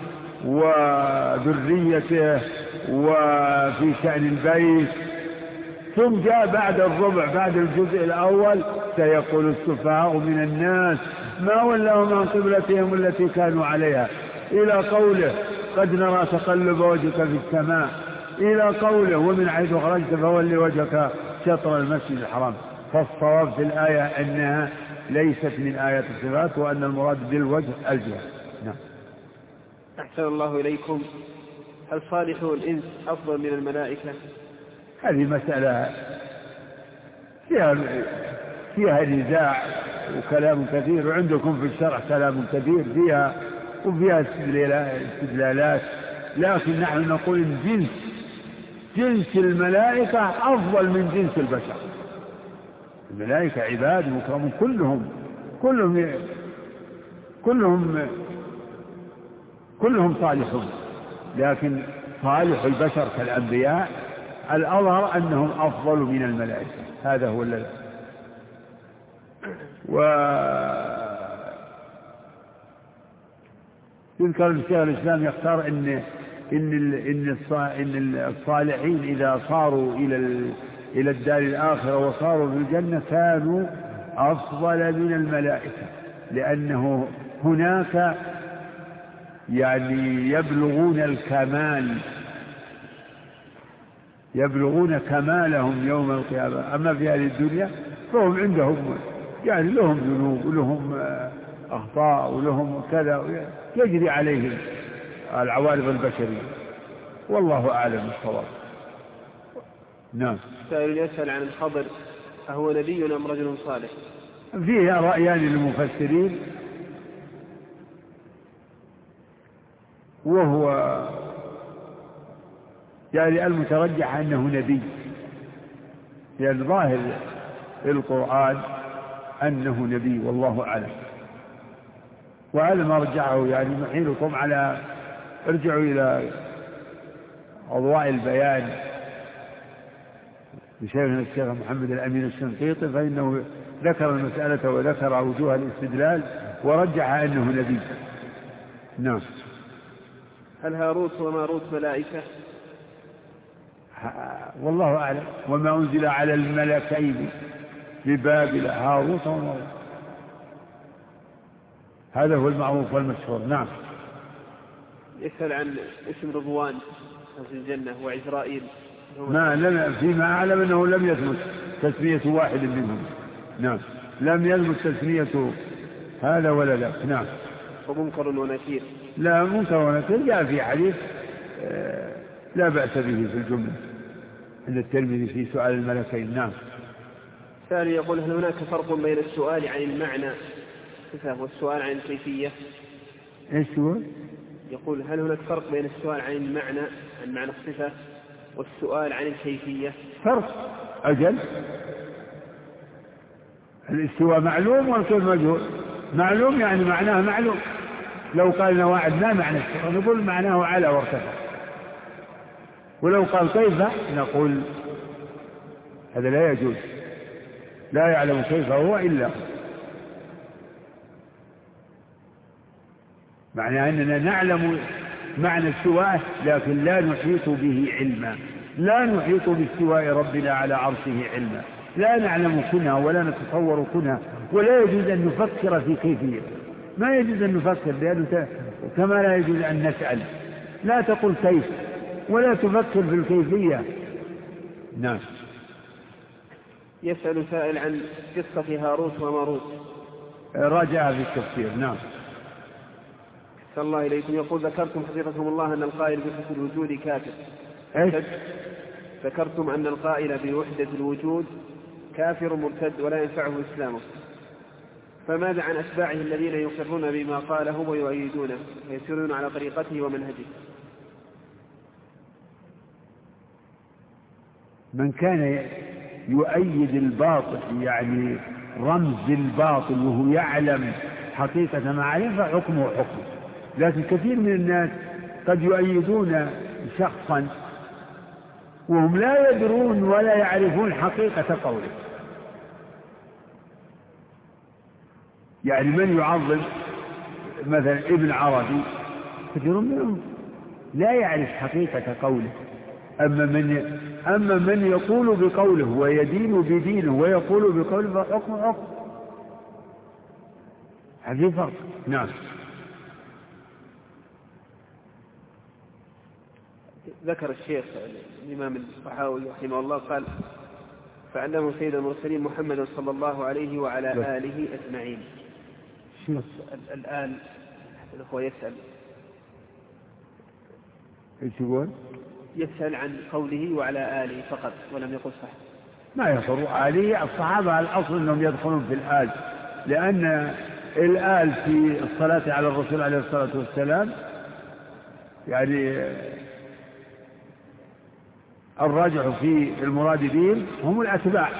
وذريته وفي شأن البيت. ثم جاء بعد الربع بعد الجزء الأول سيقول السفهاء من الناس ما ولاهم عن قبلتهم التي كانوا عليها، إلى قوله قد نرى تقلب وجهك في السماء، إلى قوله ومن حيث خرجت فولي وجهك شطر المسجد الحرام. فالصواب في الآية أنها ليست من آيات الصفات، وأن المراد بالوجه الجهة. نعم. أحسن الله إليكم. هل صالحو الإنس أفضل من الملائكة؟ هذه مسألة فيها فيها نزاع وكلام كثير، وعندكم في الشرع كلام كثير فيها وفيها استدلالات، لكن نحن نقول إن جنس جنس الملائكة أفضل من جنس البشر. الملائكة عباد مكرمون كلهم كلهم كلهم كلهم صالحون، لكن صالح البشر كالأنبياء الأظهر أنهم أفضل من الملائكة، هذا هو الذي. ويذكر الشيخ الإسلام يختار إن إن إن الصالحين إذا صاروا إلى إلى الدار الآخرة وصاروا في الجنة كانوا أفضل من الملائكة، لأنه هناك يعني يبلغون الكمال يبلغون كمالهم يوم القيامة. أما في هذه الدنيا فهم عندهم يعني لهم ذنوب ولهم أخطاء ولهم كذا يجري عليهم العوارض البشرية، والله أعلم الصواب. نعم. سائل يسأل عن الخضر أهو نبي أم رجل صالح؟ فيه رأيان للمفسرين، وهو يعني المترجح أنه نبي، يعني ظاهر القرآن أنه نبي والله أعلم. وهذا ما رجعه يعني نحيلكم على ارجعوا إلى أضواء البيان لشيخنا الشيخ محمد الأمين الشنقيطي، فإنه ذكر المسألة وذكر وجوه الاستدلال ورجح أنه نبي. نعم. هل هاروت وماروت ملائكة؟ والله أعلم. وما أنزل على الملكين ببابل هاروت وماروت، هذا هو المعروف والمشهور. نعم. يسأل عن اسم رضوان في الجنة وعزرائيل. ما لم فيما أعلم أنه لم يثبت تسمية واحد منهم. نعم. لم يثبت تسمية هذا ولا لا. نعم. ومنكر ونكير؟ لا، منكر ونكير جاء في حديث لا بأس به في الجملة عند الترمذي في سؤال الملكين. نعم. سائل يقول هل هناك فرق بين السؤال عن المعنى والسؤال عن الكيفية؟ ايش هو؟ يقول هل هناك فرق بين السؤال عن المعنى عن معنى الصفة والسؤال عن الكيفية؟ فرق أجل. الاستواء معلوم والكيف مجهول. معلوم يعني معناه معلوم. لو قال نواعد ما معنى السؤال نقول معناه على وارتفع، ولو قال كيف نقول هذا لا يجوز، لا يعلم كيف هو إلا هو. معنى أننا نعلم معنى استواءه لكن لا نحيط به علما، لا نحيط باستواء ربنا على عرشه علما، لا نعلم كنها ولا نتصور كنها، ولا يجوز أن نفكر في كيفية. ما يجوز أن نفكر لأنه كما لا يجوز أن نسأل. لا تقل كيف ولا تفكر في الكيفية. نعم. يسأل سائل عن قصة هاروت وماروت. راجعها في التفسير. نعم. صلى الله إليكم. يقول ذكرتم حفظكم الله أن القائل بوحدة الوجود كافر. إيش؟ ذكرتم أن القائل بوحدة الوجود كافر مرتد ولا ينفعه إسلامه، فماذا عن أتباعه الذين يقرون بما قاله ويؤيدونه ويسيرون على طريقته ومنهجه؟ من كان يؤيد الباطل يعني رمز الباطل وهو يعلم حقيقة ما عليه فحكمه حكمه. لكن كثير من الناس قد يؤيدون شخصا وهم لا يدرون ولا يعرفون حقيقة قوله. يعني من يعظم مثلا ابن عربي كثير منهم لا يعرف حقيقة قوله، أما من أما من يقول بقوله ويدين بدينه ويقول بقوله فحكم حكم. هذه فرق. نعم. ذكر الشيخ الإمام الطحاوي رحمه الله قال فعلمه سيد المرسلين محمد صلى الله عليه وعلى لا. آله أجمعين. الآن الأخوة يسأل ايش يقول؟ يسأل عن قوله وعلى آله فقط ولم يقل صح. ما يصر آله. الصحابة الأصل أنهم يدخلون في الآل، لأن الآل في الصلاة على الرسول عليه الصلاة والسلام يعني الراجح في المراد بهم هم الأتباع،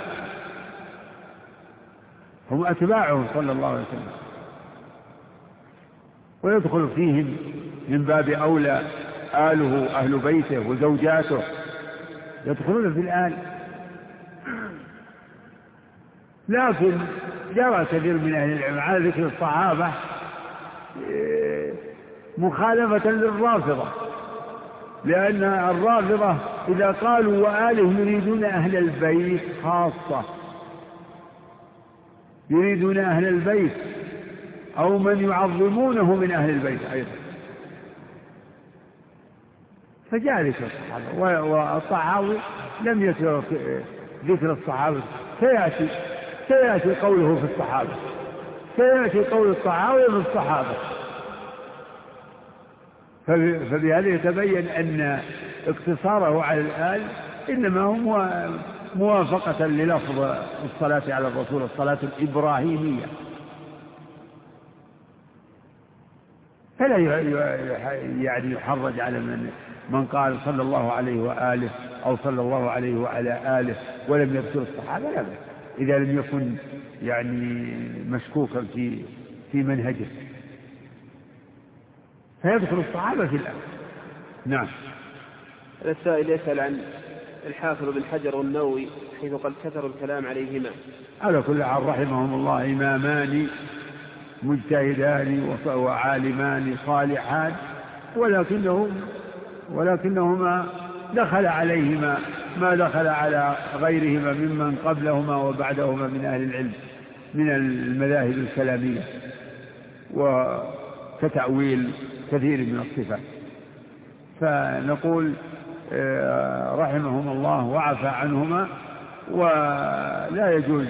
هم أتباعهم صلى الله عليه وسلم، ويدخل فيهم من باب أولى آله أهل بيته وزوجاته يدخلون في الآل. لكن جرى كثير من أهل العلم على ذكر الصحابة مخالفة للرافضة، لأن الرافضة إذا قالوا وآله يريدون أهل البيت خاصة، يريدون أهل البيت أو من يعظمونه من أهل البيت أيضا. فجالس الصحابة. والطحاوي لم يترك ذكر الصحابة، سيأتي سيأتي قوله في الصحابة، سيأتي قول الطحاوي في الصحابة. فبهذا يتبين أن اقتصاره على الآل إنما هو موافقة للفظ الصلاة على الرسول، الصلاة الإبراهيمية، فلا يعني يحرج على من من قال صلى الله عليه وآله أو صلى الله عليه وعلى آله ولم يذكر الصحابة، لا، إذا لم يكن يعني مشكوكا في في منهجه، فيدخل الصحابة في الآن. نعم. السائل يسأل عن الحافظ بن حجر والنووي حيث قد كثر الكلام عليهما. على كل حال رحمهم الله إمامان مجتهدان وعالمان صالحان، ولكنهم ولكنهما دخل عليهما ما دخل على غيرهما ممن قبلهما وبعدهما من أهل العلم من المذاهب الكلامية وكتأويل كثير من الصفات. فنقول رحمهم الله وعفى عنهما، ولا يجوز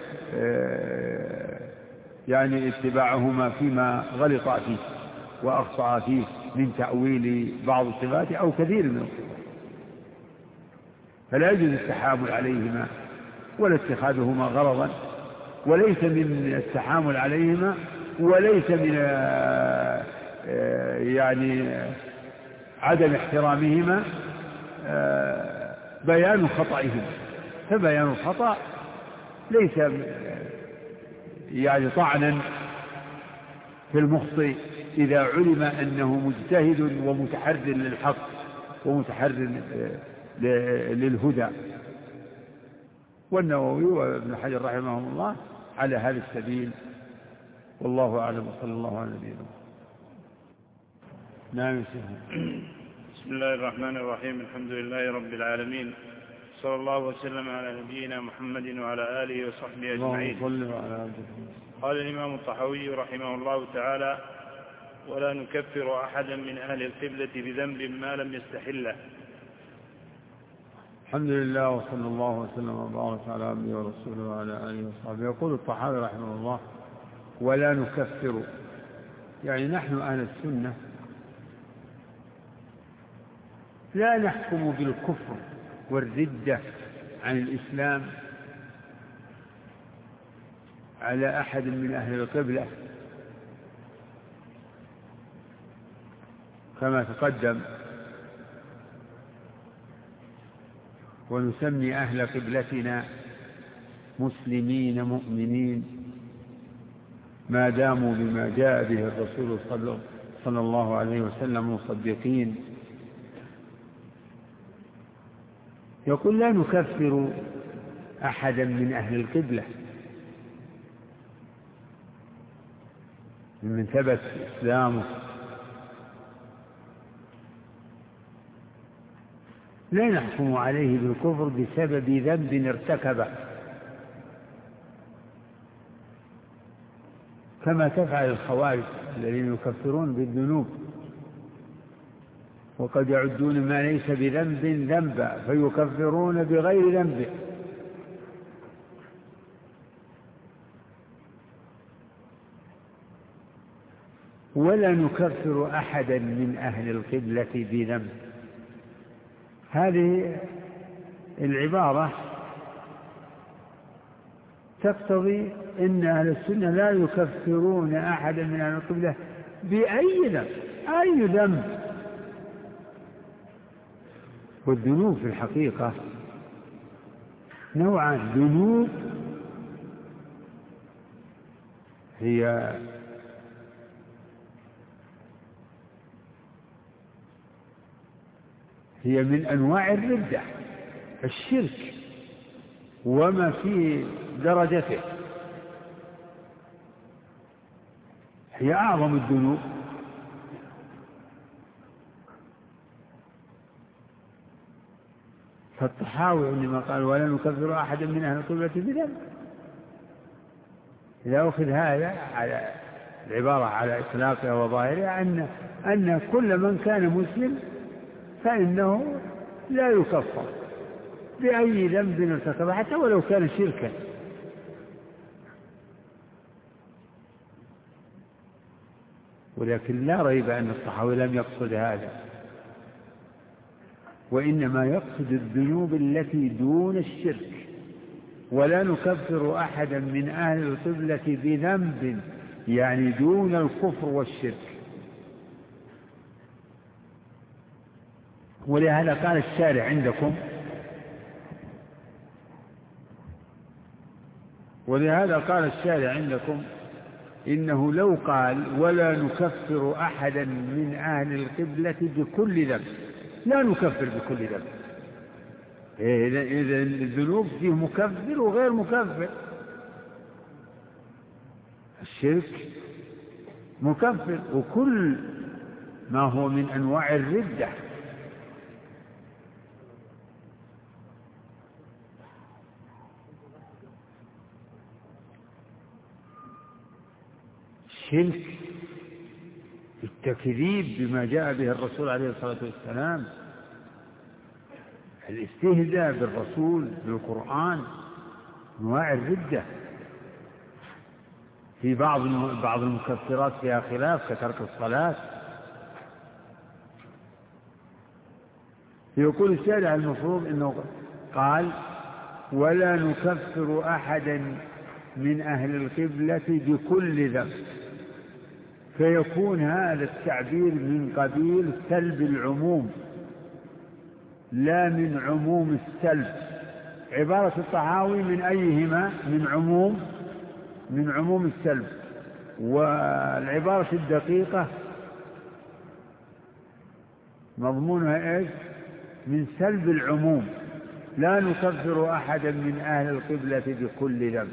يعني اتباعهما فيما غلط فيه وأخطأ فيه من تأويل بعض الصفات أو كثير من الصفات، فلا يجوز التحامل عليهما ولا اتخاذهما غرضا، وليس من التحامل عليهما وليس من يعني عدم احترامهما بيان خطئهم، فبيان الخطأ ليس يعني طعنا في المخطئ إذا علم أنه مجتهد ومتحرر للحق ومتحرر للهدى. والنووي وابن حجر رحمهم الله على هذا السبيل، والله أعلم، وصلى الله على نبينا. نعم. بسم الله الرحمن الرحيم، الحمد لله رب العالمين، صلى الله وسلم على نبينا محمد وعلى آله وصحبه أجمعين. قال الإمام الطحاوي رحمه الله تعالى: ولا نكفر أحدا من أهل القبلة بذنب ما لم يستحله. الحمد لله، وصلى الله وسلم وبارك على عبده ورسوله وعلى آله وصحبه. يقول الطحاوي رحمه الله: ولا نكفر، يعني نحن أهل السنة لا نحكم بالكفر والردة عن الإسلام على أحد من أهل القبلة كما تقدم، ونسمي أهل قبلتنا مسلمين مؤمنين ما داموا بما جاء به الرسول صلى الله عليه وسلم مصدقين. يقول: لا نكفر أحدا من أهل القبلة من ثبت إسلامه، لا نحكم عليه بالكفر بسبب ذنب ارتكبه كما تفعل الخوارج الذين يكفرون بالذنوب، وقد يعدون ما ليس بذنب ذنبا فيكفرون بغير ذنب. ولا نكفر أحدا من أهل القبلة بذنب. هذه العبارة تقتضي أن أهل السنة لا يكفرون أحدا من أهل القبلة بأي ذنب، أي ذنب. والذنوب في الحقيقة نوعان: ذنوب هي هي من أنواع الردة، الشرك وما في درجته، هي أعظم الذنوب. فالطحاوي عندما قال: ولا نكفر أحدا من أهل القبلة بذنب، إذا أخذ هذا على العبارة على إطلاقها وظاهرها أن أن كل من كان مسلم فإنه لا يكفر بأي ذنب ارتكبه حتى ولو كان شركا. ولكن لا ريب أن الطحاوي لم يقصد هذا، وإنما يقصد الذنوب التي دون الشرك. ولا نكفر أحدا من أهل القبلة بذنب يعني دون الكفر والشرك. ولهذا قال الشارع عندكم ولهذا قال الشارع عندكم إنه لو قال ولا نكفر أحدا من أهل القبلة بكل ذنب، لا نكفر بكل ذنب. إذا الذنوب فيه مكفر وغير مكفر. الشرك مكفر، وكل ما هو من أنواع الردة. الشرك التكذيب بما جاء به الرسول عليه الصلاة والسلام، الاستهزاء بالرسول بالقرآن، أنواع الردة. في بعض بعض المكفرات فيها خلاف كترك الصلاة. يقول الشارع المفروض أنه قال ولا نكفر أحدا من أهل القبلة بكل ذنب، فيكون هذا التعبير من قبيل سلب العموم لا من عموم السلب. عبارة الطحاوي من أيهما؟ من عموم من عموم السلب. والعبارة الدقيقة مضمونها إيش؟ من سلب العموم. لا نكفر أحدا من أهل القبلة بكل ذنب،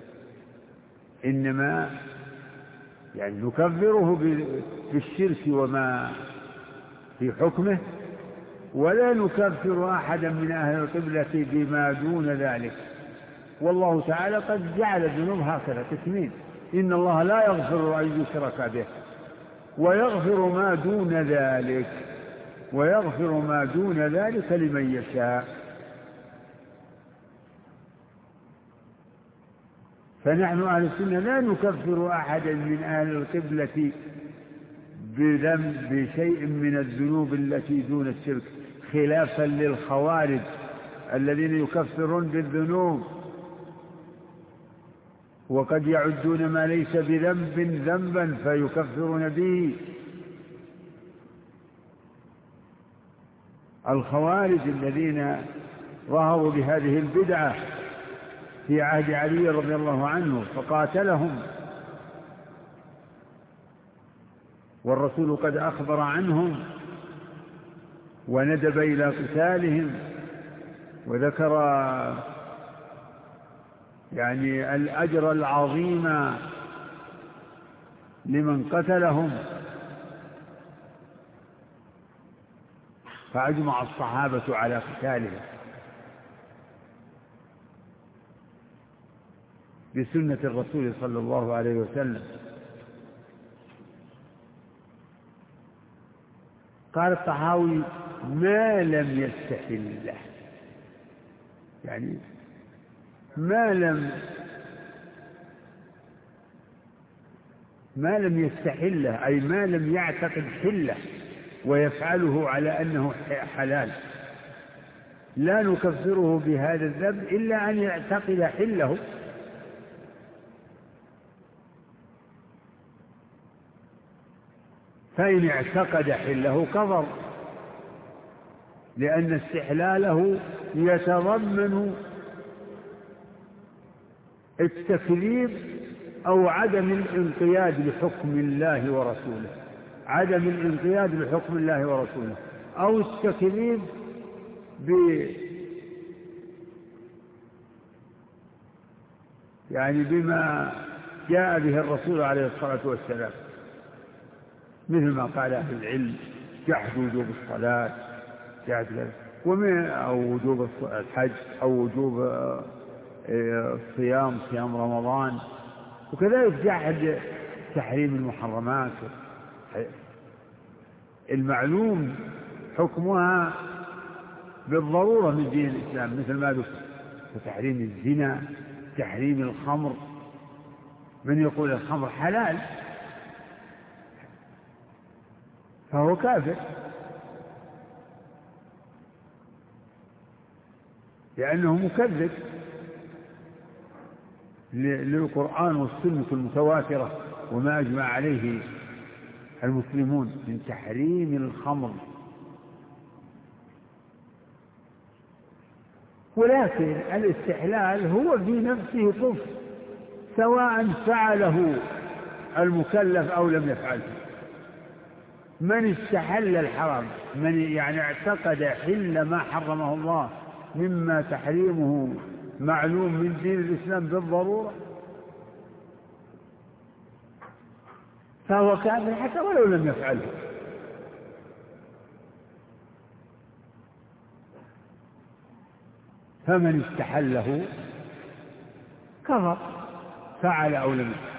إنما يعني نكفره بالشرك وما في حكمه، ولا نكفر أحدا من أهل القبلة بما دون ذلك. والله تعالى قد جعل الذنوب هكذا تسمين: إن الله لا يغفر أن يشرك به ويغفر ما دون ذلك ويغفر ما دون ذلك لمن يشاء. فنحن أهل السنة لا نكفر أحدا من أهل القبلة بذنب بشيء من الذنوب التي دون الشرك، خلافا للخوارج الذين يكفرون بالذنوب وقد يعدون ما ليس بذنب ذنبا فيكفرون به. الخوارج الذين ظهروا بهذه البدعة في عهد علي رضي الله عنه فقاتلهم، والرسول قد أخبر عنهم وندب إلى قتالهم وذكر يعني الأجر العظيم لمن قتلهم، فأجمع الصحابة على قتالهم بسنة الرسول صلى الله عليه وسلم. قال الطحاوي: ما لم يستحل له، يعني ما لم ما لم يستحله، أي ما لم يعتقد حله ويفعله على أنه حلال، لا نكفره بهذا الذنب إلا أن يعتقد حله. فإن اعتقد حله كفر، لأن استحلاله يتضمن التكذيب أو عدم الانقياد لحكم الله ورسوله، عدم الانقياد لحكم الله ورسوله، أو التكذيب ب يعني بما جاء به الرسول عليه الصلاة والسلام، مثل ما قال أهل العلم: جحد وجوب الصلاة، جحد ومن أو وجوب الحج، أو وجوب الصيام، صيام رمضان، وكذلك جحد تحريم المحرمات. المعلوم حكمها بالضرورة من دين الإسلام مثل ما ذكر، وتحريم الزنا، تحريم الخمر. من يقول الخمر حلال فهو كافر، لأنه مكذب للقرآن والسنة المتواترة وما أجمع عليه المسلمون من تحريم الخمر. ولكن الاستحلال هو في نفسه كفر، سواء فعله المكلف أو لم يفعله. من استحل الحرام، من يعني اعتقد حل ما حرمه الله مما تحريمه معلوم من دين الإسلام بالضرورة، فهو كافر حتى ولو لم يفعله. فمن استحله كفر، فعل أو لم يفعل.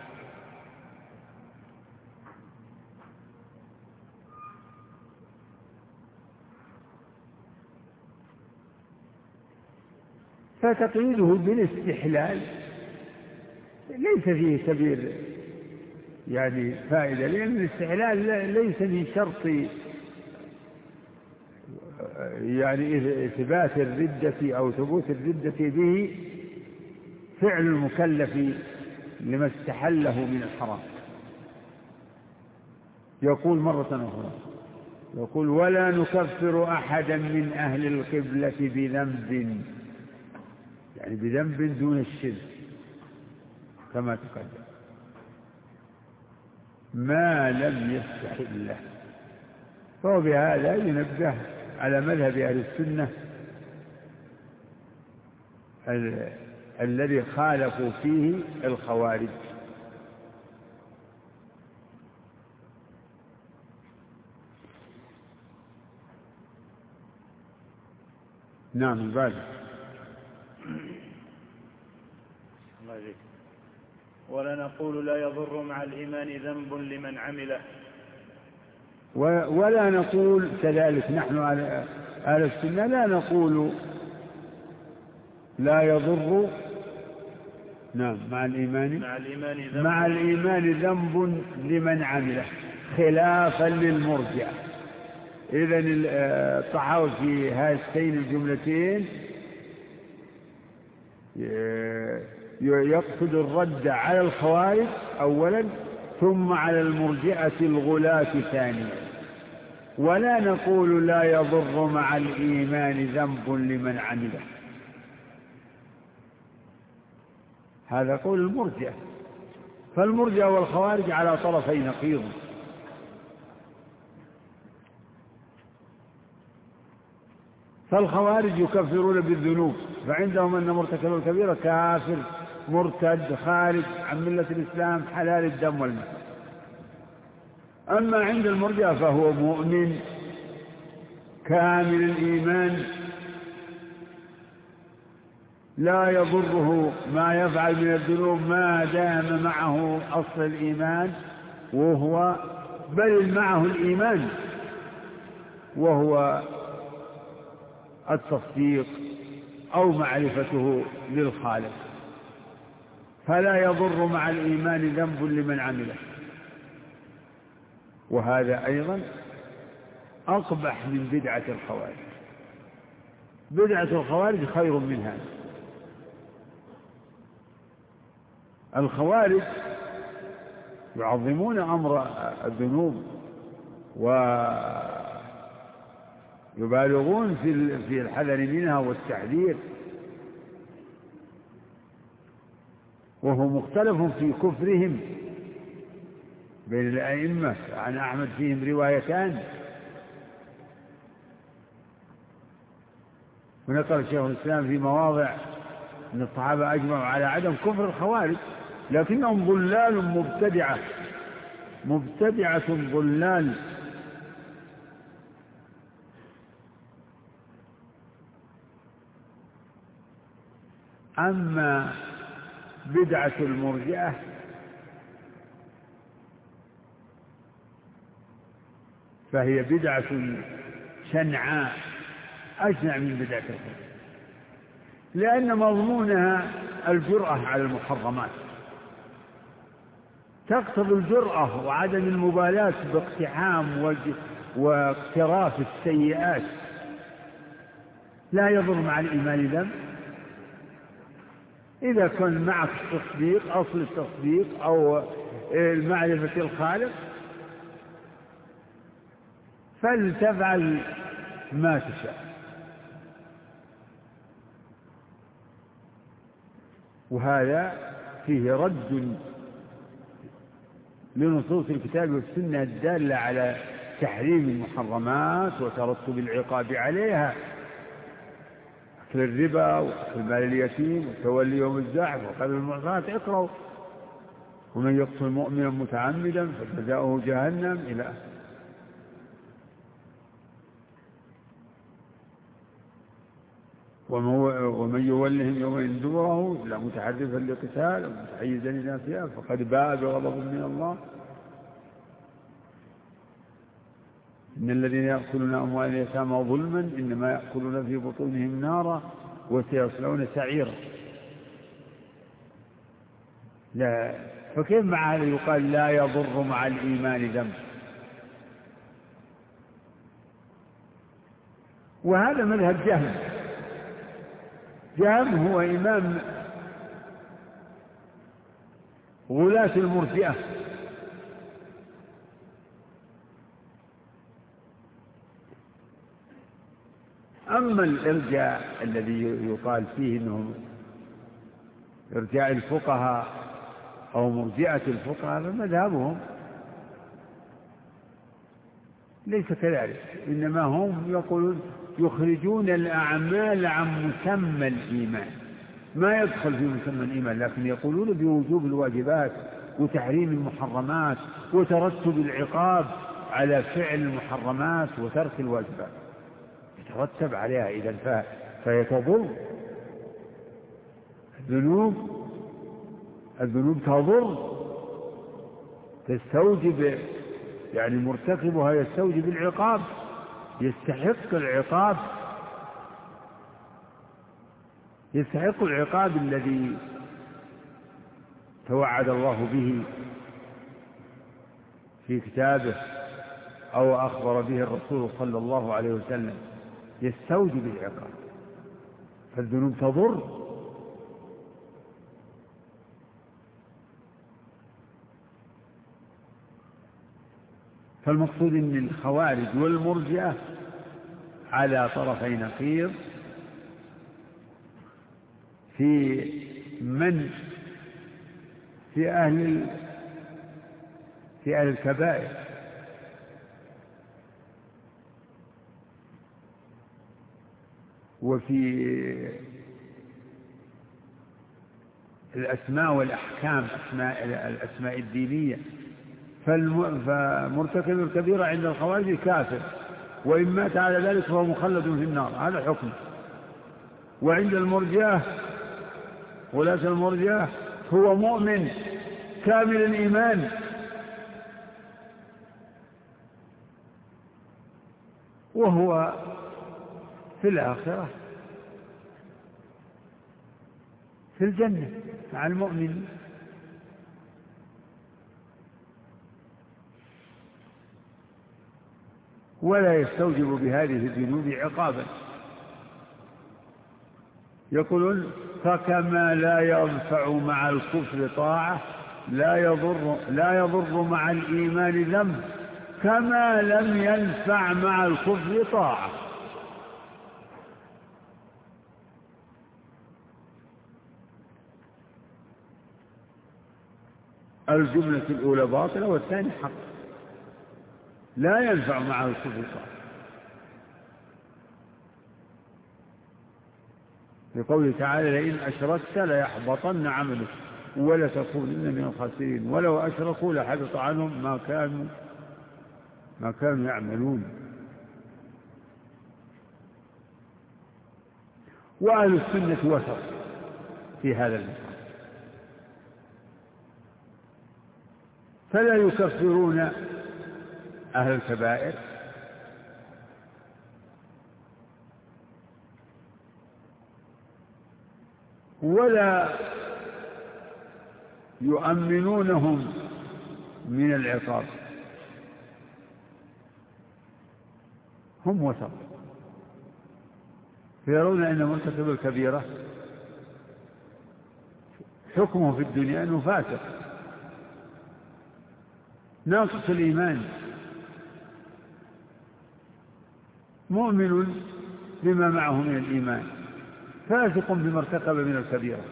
فتقييده بالاستحلال ليس فيه كبير يعني فائدة، لأن الاستحلال ليس من شرط يعني إثبات الردة أو ثبوت الردة به فعل المكلف لما استحله من الحرام. يقول مرة أخرى، يقول: ولا نكفر أحدا من أهل القبلة بذنب، يعني بذنب دون الشرك كما تقدم، ما لم يستحله. فهو بهذا ينبه على مذهب أهل السنة ال... الذي خالفوا فيه الخوارج. نعم. الباقي ولا نقول لا يضر مع الإيمان ذنب لمن عمله، ولا نقول كذلك نحن أهل السنة لا نقول لا يضر نعم مع الإيمان مع الإيمان ذنب, مع الإيمان ذنب لمن عمله، خلافا للمرجئة. إذن الطحاوي في هاتين الجملتين يقصد الرد على الخوارج أولا، ثم على المرجئة الغلاة ثانيا. ولا نقول لا يضر مع الإيمان ذنب لمن عمله، هذا قول المرجئة. فالمرجئة والخوارج على طرفي نقيض. فالخوارج يكفرون بالذنوب، فعندهم أن مرتكب الكبيرة كافر مرتد خارج عن ملة الإسلام حلال الدم والمال. أما عند المرجئة فهو مؤمن كامل الإيمان لا يضره ما يفعل من الذنوب ما دام معه أصل الإيمان، وهو بل معه الإيمان وهو التصديق أو معرفته للخالق، فلا يضر مع الإيمان ذنب لمن عمله. وهذا أيضا أقبح من بدعة الخوارج. بدعة الخوارج خير من هذا. الخوارج يعظمون أمر الذنوب ويبالغون في الحذر منها والتحذير، وهو مختلف في كفرهم بين الأئمة. عن أحمد فيهم روايتان، ونقل شيخ الإسلام في مواضع أن الصحابة أجمعوا على عدم كفر الخوارج، لكنهم ضلال مبتدعة مبتدعة ضلال. أما بدعة المرجئة فهي بدعة شنعاء أشنع من بدعة الكفر، لأن مضمونها الجرأة على المحرمات، تقتضي الجرأة وعدم المبالاة باقتحام واقتراف السيئات. لا يضر مع الإيمان ذنب. إذا كان معك التصديق، أصل التصديق أو المعرفة الخالق، فلتفعل ما تشاء. وهذا فيه رد لنصوص الكتاب والسنة الدالة على تحريم المحرمات وترتب العقاب عليها، أكل الربا وأكل مال اليتيم وتولي يوم الزحف وقذف المحصنات. اقرأوا: ومن يقتل مؤمنا متعمدا فجزاؤه جهنم إلى ومن يولهم يومئذ دبره إلا متحرفا لقتال ومتحيزا إلى فئة فقد باء بغضب من الله. إن الذين يأكلون أموال اليتامى ظلما إنما يأكلون في بطونهم نارا وسيصلون سعيرا. لا، فكيف مع هذا يقال لا يضر مع الإيمان ذنب؟ وهذا مذهب جهم. جهم هو إمام غلاة المرجئة، أما الإرجاء الذي يقال فيه أنه إرجاء الفقهاء أو مرجئة الفقهاء فمذهبهم ليس كذلك، إنما هم يقولون يخرجون الأعمال عن مسمى الإيمان، ما يدخل في مسمى الإيمان، لكن يقولون بوجوب الواجبات وتحريم المحرمات وترتب العقاب على فعل المحرمات وترك الواجبات، يترتب عليها إذا فهي تضر. الذنوب الذنوب تضر، تستوجب، يعني مرتكبها يستوجب العقاب، يستحق العقاب يستحق العقاب الذي توعد الله به في كتابه أو أخبر به الرسول صلى الله عليه وسلم، يستوجب العقاب. فالذنوب تضر. فالمقصود أن الخوارج والمرجئة على طرفي نقيض في من في أهل في أهل الكبائر، وفي الأسماء والأحكام، أسماء الأسماء الدينية. فمرتكب الكبيرة عند الخوارج كافر، وإن مات على ذلك فهو مخلد في النار، هذا حكم. وعند المرجئة ولاة المرجئة هو مؤمن كامل الإيمان، وهو في الآخرة في الجنة مع المؤمن. ولا يستوجب بهذه الذنوب عقابا. يقولون فكما لا ينفع مع الكفر طاعة لا يضر لا يضر مع الإيمان ذنب كما لم ينفع مع الكفر طاعة. الجملة الأولى باطلة والثانية حق. لا ينفع مع الكفر طاعة، لقوله تعالى لئن أشركت ليحبطن عملك ولتكونن من الخاسرين ولو أشركوا لحبط عنهم ما كانوا ما كانوا يعملون. وأهل السنة وسط في هذا المقام، فلا يكفرون أهل الكبائر ولا يؤمنونهم من العقاب، هم وسط، فيرون أن مرتكب الكبيرة حكمه في الدنيا أنه فاسق ناقص الإيمان، مؤمن بما معه من الإيمان، فاسق بما ارتكب من الكبيرة.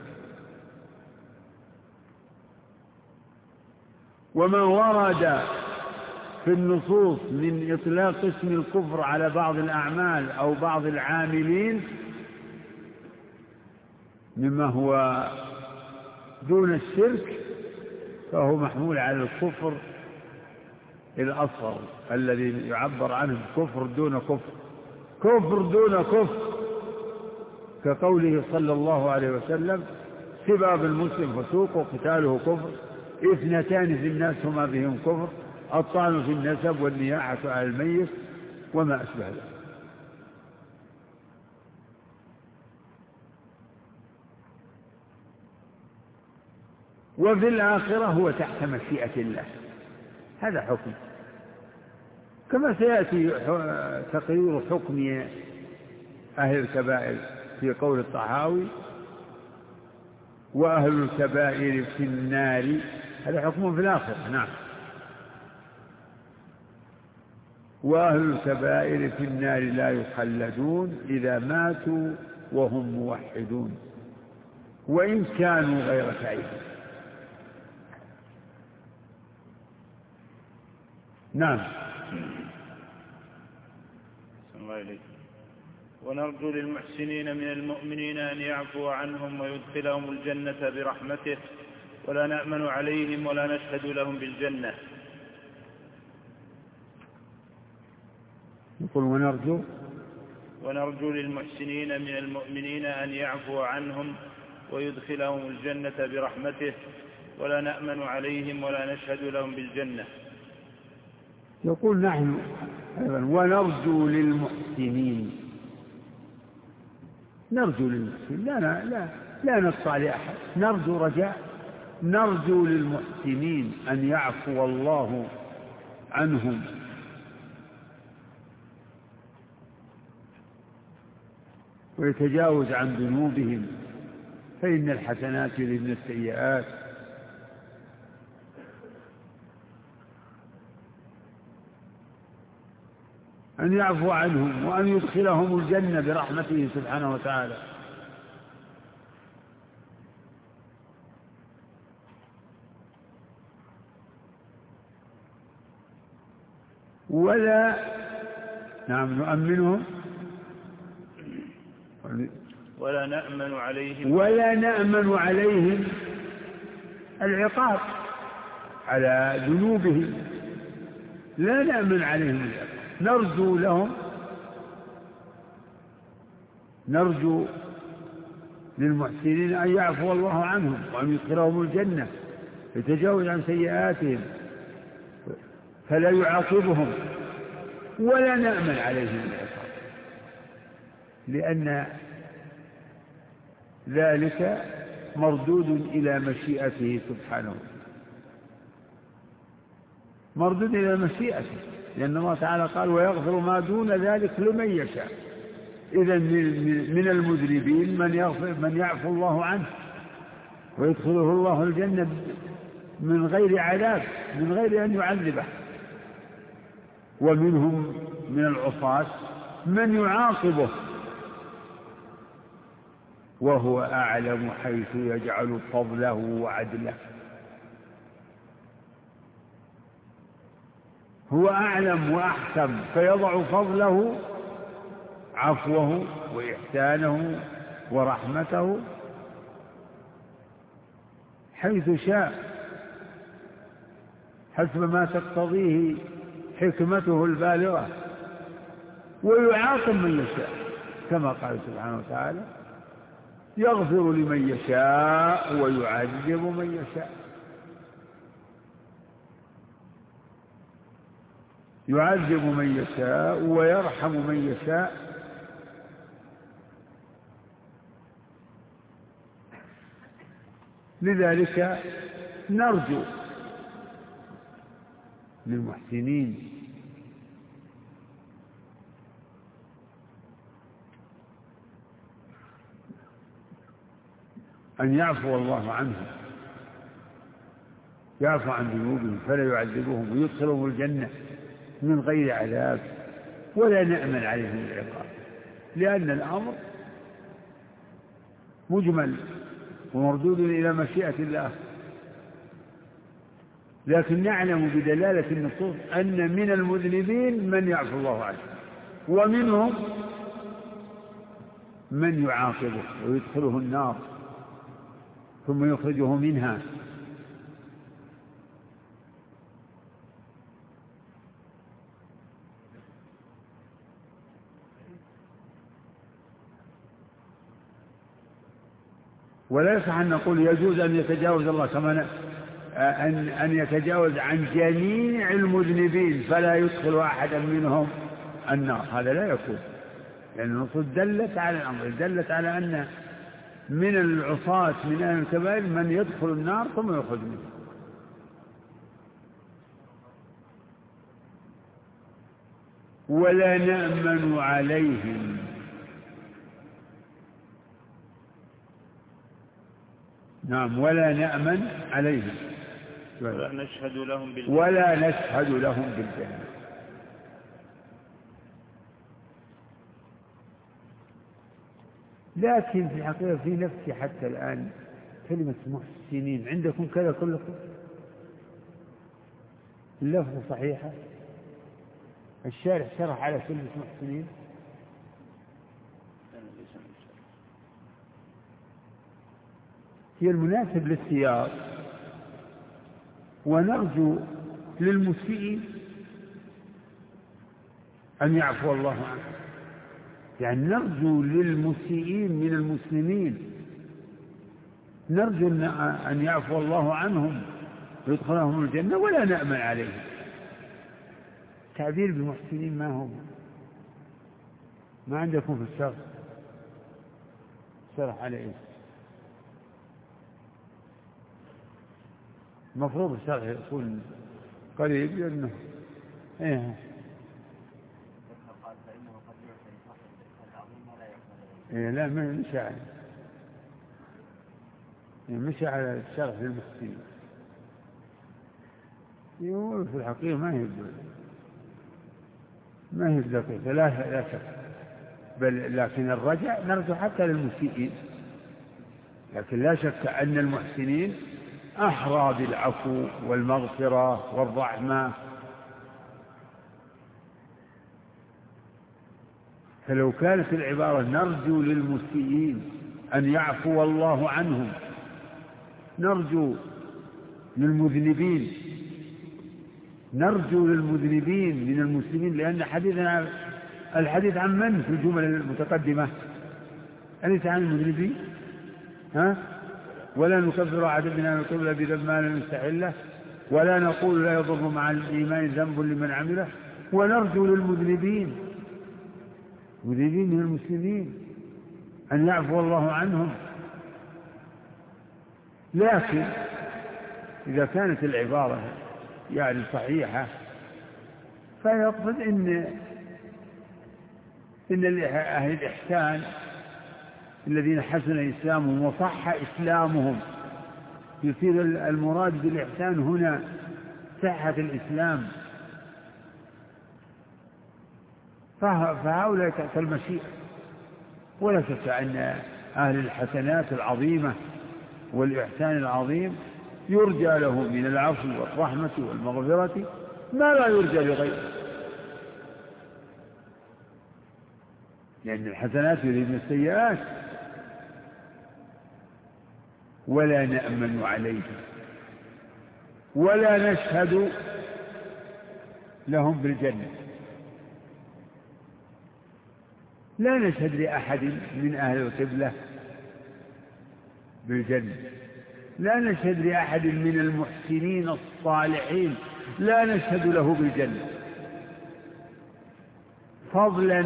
وما ورد في النصوص من إطلاق اسم الكفر على بعض الأعمال أو بعض العاملين مما هو دون الشرك فهو محمول على الكفر الأصغر الذي يعبر عنه كفر دون كفر، كفر دون كفر، كقوله صلى الله عليه وسلم: سباب المسلم فسوق وقتاله كفر، اثنتان في الناس هما بهم كفر، الطعن في النسب والنياحة على الميت وما أشبه ذلك. وفي الآخرة هو تحت مشيئة الله، هذا حكم، كما سيأتي تقرير حكم أهل الكبائر في قول الطحاوي: وأهل الكبائر في النار، هذا حكم في الآخرة. نعم، وأهل الكبائر في النار لا يخلدون إذا ماتوا وهم موحدون وإن كانوا غير تائبين. نعم. الله إليك. ونرجو للمحسنين من المؤمنين أن يعفو عنهم ويدخلهم الجنة برحمته، ولا نأمن عليهم ولا نشهد لهم بالجنة. يقول ونرجو ونرجو للمحسنين من المؤمنين أن يعفو عنهم ويدخلهم الجنة برحمته، ولا نأمن عليهم ولا نشهد لهم بالجنة. يقول نحن أيضا ونرجو للمحسنين، نرجو للمحسنين، لا لا لا, لا نقطع لأحد، نرجو رجاء، نرجو للمحسنين أن يعفو الله عنهم ويتجاوز عن ذنوبهم، فإن الحسنات يذهبن السيئات، أن يعفو عنهم وأن يدخلهم الجنة برحمته سبحانه وتعالى. ولا نعم نؤمنهم ولا نأمن عليهم ولا نأمن عليهم العقاب على ذنوبهم، لا نأمن عليهم العقاب، نرجو لهم، نرجو للمحسنين أن يعفو الله عنهم وأن يدخلهم الجنة، يتجاوز عن سيئاتهم فلا يعاقبهم، ولا نأمن عليهم العقاب، لأن ذلك مردود إلى مشيئته سبحانه، مردود إلى مشيئته، لأن الله تعالى قال: ويغفر ما دون ذلك لمن يشاء. إذن من المذنبين من يغفر من يعفو الله عنه ويدخله الله الجنة من غير عذاب، من غير أن يعذبه، ومنهم من العصاة من يعاقبه وهو أعلم حيث يجعل فضله وعدله، هو أعلم وأحكم فيضع فضله عفوه وإحسانه ورحمته حيث شاء حسب ما تقتضيه حكمته البالغة، ويعاقب من يشاء كما قال سبحانه وتعالى: يغفر لمن يشاء ويعذب من يشاء. يعذب من يشاء ويرحم من يشاء، لذلك نرجو للمحسنين أن يعفو الله عنهم، يعفو عن ذنوبهم فلا يعذبهم ويدخلهم الجنة من غير عذاب ولا نأمن عليهم العقاب، لأن الأمر مجمل ومردود إلى مشيئة الله. لكن نعلم بدلالة النصوص أن من المذنبين من يعفو الله عنه، ومنهم من يعاقبه ويدخله النار ثم يخرجه منها. ولا يصح أن نقول يجوز أن يتجاوز الله كما أن أن يتجاوز عن جميع المذنبين فلا يدخل أحدا منهم النار، هذا لا يكون، لأن النصوص دلت على الأمر، دلت على أن من العصاة من أهل الكبائر من يدخل النار ثم يخرج منها. ولا نأمن عليهم، نعم ولا نأمن عليهم ولا نشهد لهم بالجنة ولا نشهد لهم بالجنة. لكن في الحقيقة في نفسي حتى الآن كلمة محسنين عندكم كذا كلكم اللفظ صحيحة؟ الشارح شرح على كلمة محسنين؟ هي المناسب للسياق، ونرجو للمسيء أن يعفو الله عنه، يعني نرجو للمسيئين من المسلمين نرجو أن يعفو الله عنهم ويدخلهم الجنة ولا نأمن عليهم. تعبير بمحسنين ما هو ما عندكم في الشرح؟ شرح على إيه؟ المفروض الشرح يكون قريب لأنه إيه إيه لا مش على مش على الشرح للمحسنين، يقول في الحقيقة ما هي ما هي دقيقة لا لا شك، بل لكن الرجع نرجو حتى للمسيئين، لكن لا شك أن المحسنين أحرى بالعفو والمغفرة والرحمة. فلو كانت العبارة نرجو للمسيئين أن يعفو الله عنهم، نرجو للمذنبين نرجو للمذنبين من المسلمين، لأن حديثنا الحديث عن من في الجمل المتقدمة؟ أليس عن المذنبين؟ ها؟ ولا نكفر أحد منا القبلة بذنب ما لم يستحله، ولا نقول لا يضر مع الإيمان ذنب لمن عمله، ونرجو للمذنبين مذنبين من المسلمين أن يعفو الله عنهم. لكن إذا كانت العبارة يعني صحيحة فيقصد إن إن أهل الإحسان الذين حسن إسلامهم وصح إسلامهم، يصير المراد بالإحسان هنا صحة الإسلام، فهؤلاء تحت المشيئة. ولا شك أن أهل الحسنات العظيمة والإحسان العظيم يرجى له من العفو والرحمة والمغفرة ما لا يرجى لغيره، لأن الحسنات يذهبن السيئات. ولا نأمن عليهم ولا نشهد لهم بالجنة، لا نشهد لأحد من أهل القبلة بالجنة، لا نشهد لأحد من المحسنين الصالحين لا نشهد له بالجنة، فضلا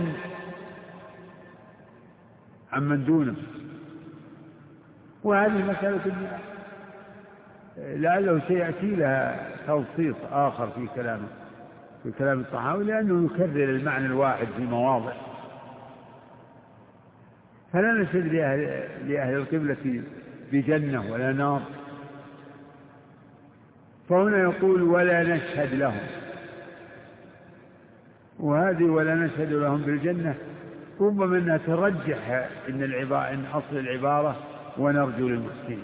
عمن دونه. وهذه مسألة لعله سيأتي لها تلصيص آخر في كلامه في كلام الطحاوي، لأنه يكرر المعنى الواحد في مواضع. فلا نشهد لأهل, لأهل القبلة بجنة ولا نار. فهنا يقول ولا نشهد لهم، وهذه ولا نشهد لهم بالجنة ربما أنها ترجح إن العبارة إن أصل العبارة ونرجو للمحسنين،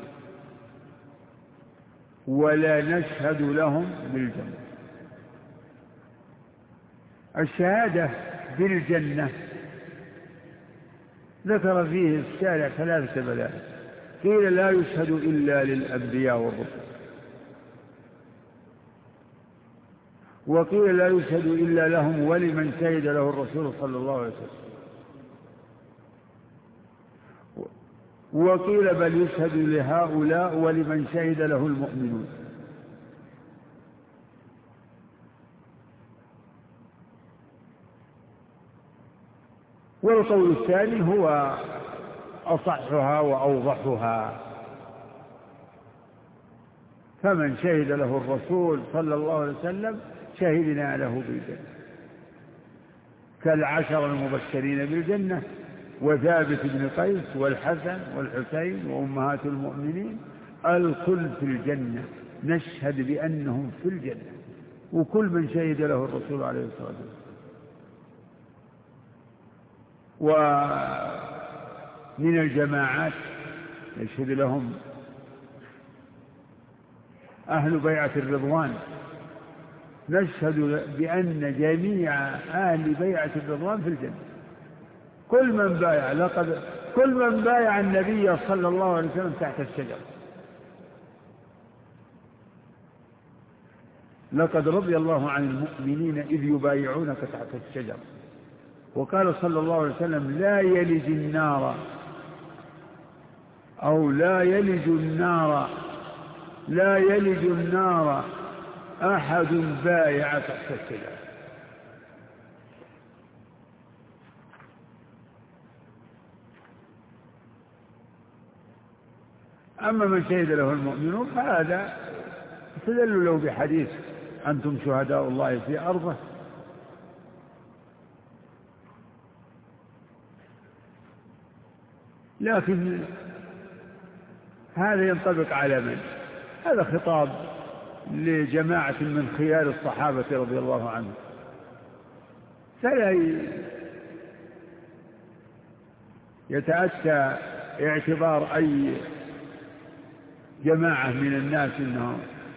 ولا نشهد لهم بالجنة. الشهادة بالجنة ذكر فيه الشارع ثلاثة بلاء. قيل لا يشهد إلا للأنبياء والرسل، وقيل لا يشهد إلا لهم ولمن شهد له الرسول صلى الله عليه وسلم، وقيل بل يشهد لهؤلاء ولمن شهد له المؤمنون. والقول الثاني هو أصحها وأوضحها، فمن شهد له الرسول صلى الله عليه وسلم شهدنا له بالجنة، كالعشر المبشرين بالجنة وثابت بن قيس والحسن والحسين وأمهات المؤمنين الكل في الجنة، نشهد بأنهم في الجنة، وكل من شهد له الرسول عليه الصلاة والسلام. ومن الجماعات يشهد لهم أهل بيعة الرضوان، نشهد بأن جميع أهل بيعة الرضوان في الجنة، كل من بايع لقد كل من بايع النبي صلى الله عليه وسلم تحت الشجرة. لقد رضي الله عن المؤمنين إذ يبايعونك تحت الشجرة. وقال صلى الله عليه وسلم لا يلج النار أو لا يلج النار لا يلج النار أحد بايع تحت الشجرة. أما من شهد له المؤمنون فهذا استدلوا له بحديث أنتم شهداء الله في أرضه، لكن هذا ينطبق على من؟ هذا خطاب لجماعة من خيار الصحابة رضي الله عنهم، فلا يتأتى اعتبار أي جماعة من الناس إنه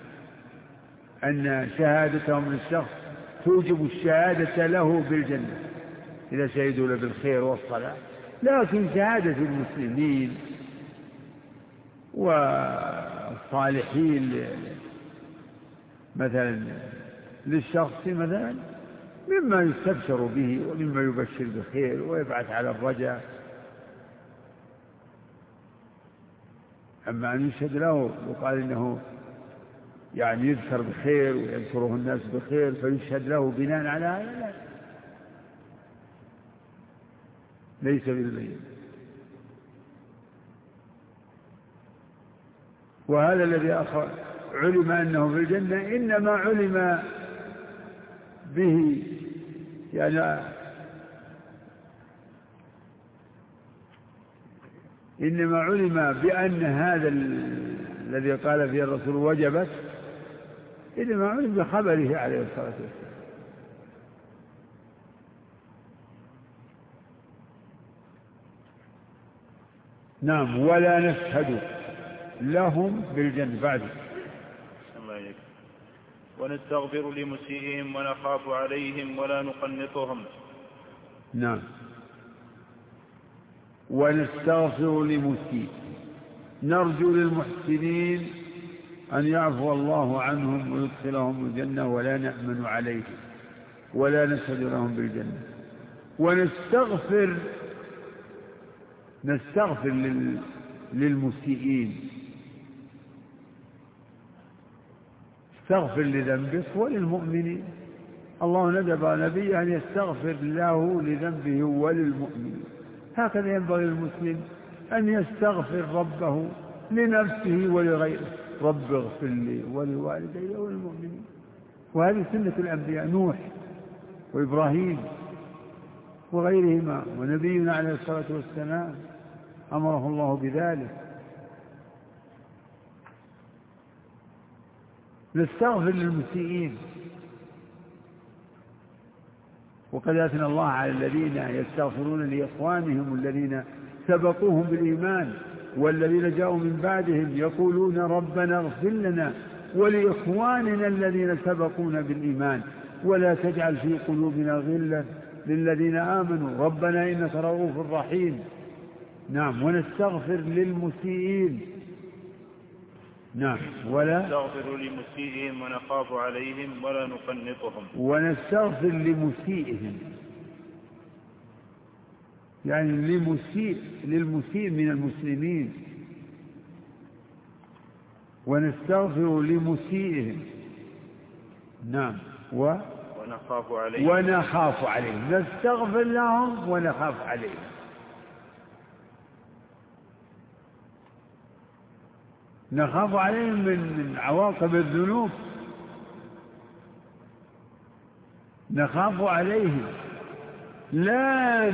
أن شهادتهم للشخص توجب الشهادة له بالجنة إذا شهدوا له بالخير والصلاة، لكن شهادة المسلمين والصالحين مثلا للشخص مثلا مما يستبشر به ومما يبشر بالخير ويبعث على الرجاء. أما أن يشهد له وقال إنه يعني يذكر بخير ويذكره الناس بخير فيشهد له بناء على هذا، لا، ليس بالبين. وهذا الذي علم أنه في الجنة إنما علم به يعني إنما علم بأن هذا الذي قال فيه الرسول وجبت، إنما علم بخبره عليه الصلاة والسلام. نعم ولا نشهد لهم بالجنة بعد. ونستغفر لمسيئهم ونخاف عليهم ولا نقنطهم. نعم ونستغفر لمسيء، نرجو للمحسنين أن يعفو الله عنهم ويدخلهم الجنة ولا نأمن عليهم ولا نشهد لهم بالجنة. ونستغفر نستغفر لل... للمسيئين، استغفر لذنبك وللمؤمنين. الله ندب نبيه أن يستغفر له لذنبه وللمؤمنين. هكذا ينبغي للمسلم أن يستغفر ربه لنفسه ولغيره. رب اغفر لي ولوالدي وللمؤمنين. وهذه سنة الأنبياء، نوح وإبراهيم وغيرهما، ونبينا عليه الصلاة والسلام أمره الله بذلك. نستغفر للمسيئين، وقد أثنى الله على الذين يستغفرون لإخوانهم الذين سبقوهم بالإيمان والذين جاءوا من بعدهم يقولون ربنا اغفر لنا ولإخواننا الذين سبقونا بالإيمان ولا تجعل في قلوبنا غلا للذين آمنوا ربنا إنك رؤوف رحيم. نعم. ونستغفر للمسيئين. نعم. ولا نستغفر لمسيئهم ونخاف عليهم ولا نقنطهم. ونستغفر لمسيئهم يعني لمسيء للمسيء من المسلمين، ونستغفر لمسيئهم. نعم. و ونخاف عليهم ونخاف عليهم نستغفر لهم ونخاف عليهم. نخاف عليهم من عواقب الذنوب، نخاف عليهم لا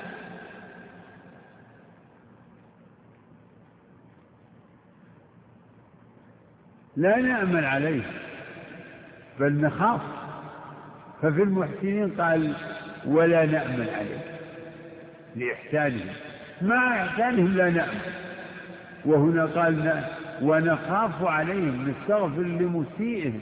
لا نأمن عليه بل نخاف. ففي المحسنين قال ولا نأمن عليه لإحسانهم، مع إحسانهم لا نأمن. وهنا قال ونخاف عليهم، نستغفر لمسيئهم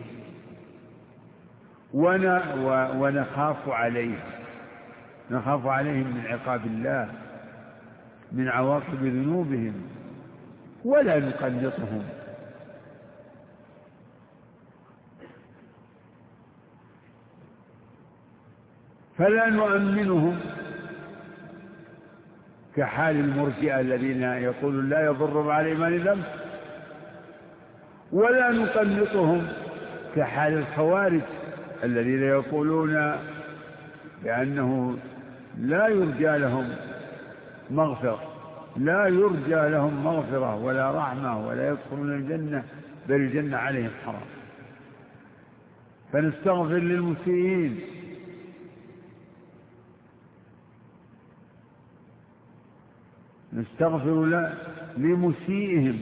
ونخاف عليهم، نخاف عليهم من عقاب الله من عواقب ذنوبهم ولا نقنطهم. فلا نؤمنهم كحال المرجئة الذين يقولون لا يضر مع الإيمان ذنب، ولا نقنطهم كحال الخوارج الذين يقولون بأنه لا يرجى لهم مغفرة لا يرجى لهم مغفرة ولا رحمة ولا يدخلون الجنة بل الجنة عليهم حرام. فنستغفر للمسيئين، نستغفر لمسيئهم.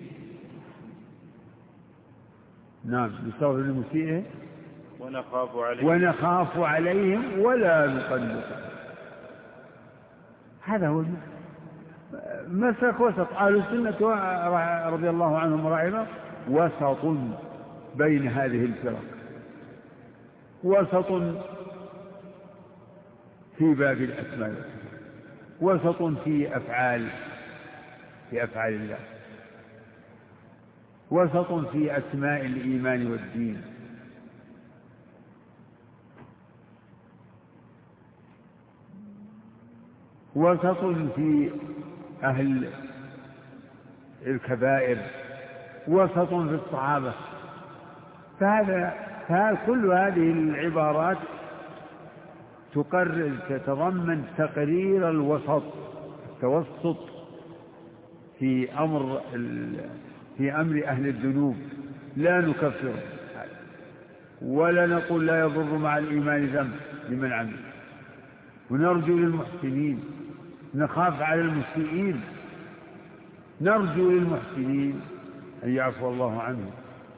نعم. نستغفر لمسيئهم ونخاف عليهم ونخاف عليهم ولا نقنطهم. هذا هو مسلك وسط. أهل السنة رضي الله عنهم ورحمهم وسط بين هذه الفرق، وسط في باب الأسماء، وسط في أفعال في أفعال الله، وسط في أسماء الإيمان والدين، وسط في أهل الكبائر، وسط في الصحابة. فهذا كل هذه العبارات تقرر تتضمن تقرير الوسط، التوسط في أمر في أمر أهل الذنوب. لا نكفر ولا نقول لا يضر مع الإيمان ذنب لمن عمل، ونرجو للمحسنين، نخاف على المسيئين، نرجو للمحسنين أن يعفو الله عنهم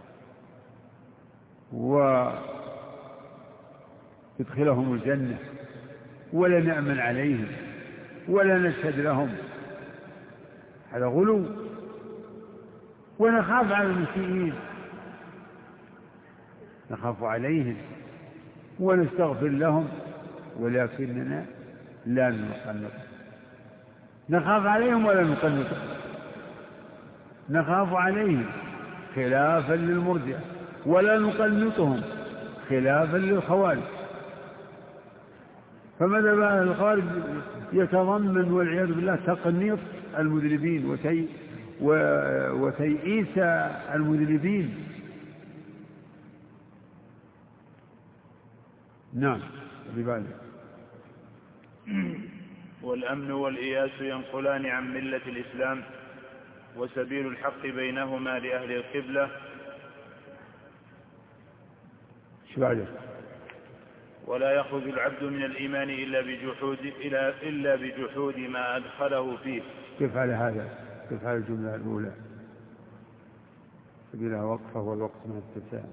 ويدخلهم الجنة، ولا نأمن عليهم ولا نشهد لهم، هذا غلو. ونخاف على المسيئين، نخاف عليهم ونستغفر لهم ولكننا لا نقنط. نخاف عليهم ولا نقنط، نخاف عليهم خلافا للمرجئة، ولا نقنطهم خلافا للخوارج. فماذا بقى الخوارج يتضمن والعياذ بالله تقنيط المذنبين وتي وتيئيس المذنبين. نعم. بذلك والأمن والإياس ينقلان عن ملة الإسلام وسبيل الحق بينهما لأهل القبلة. شو ولا يخرج العبد من الإيمان إلا بجحود, إلا بجحود ما أدخله فيه. كيف على هذا؟ كيف على الجملة الأولى؟ سبيلها وقفة والوقت من التساءل.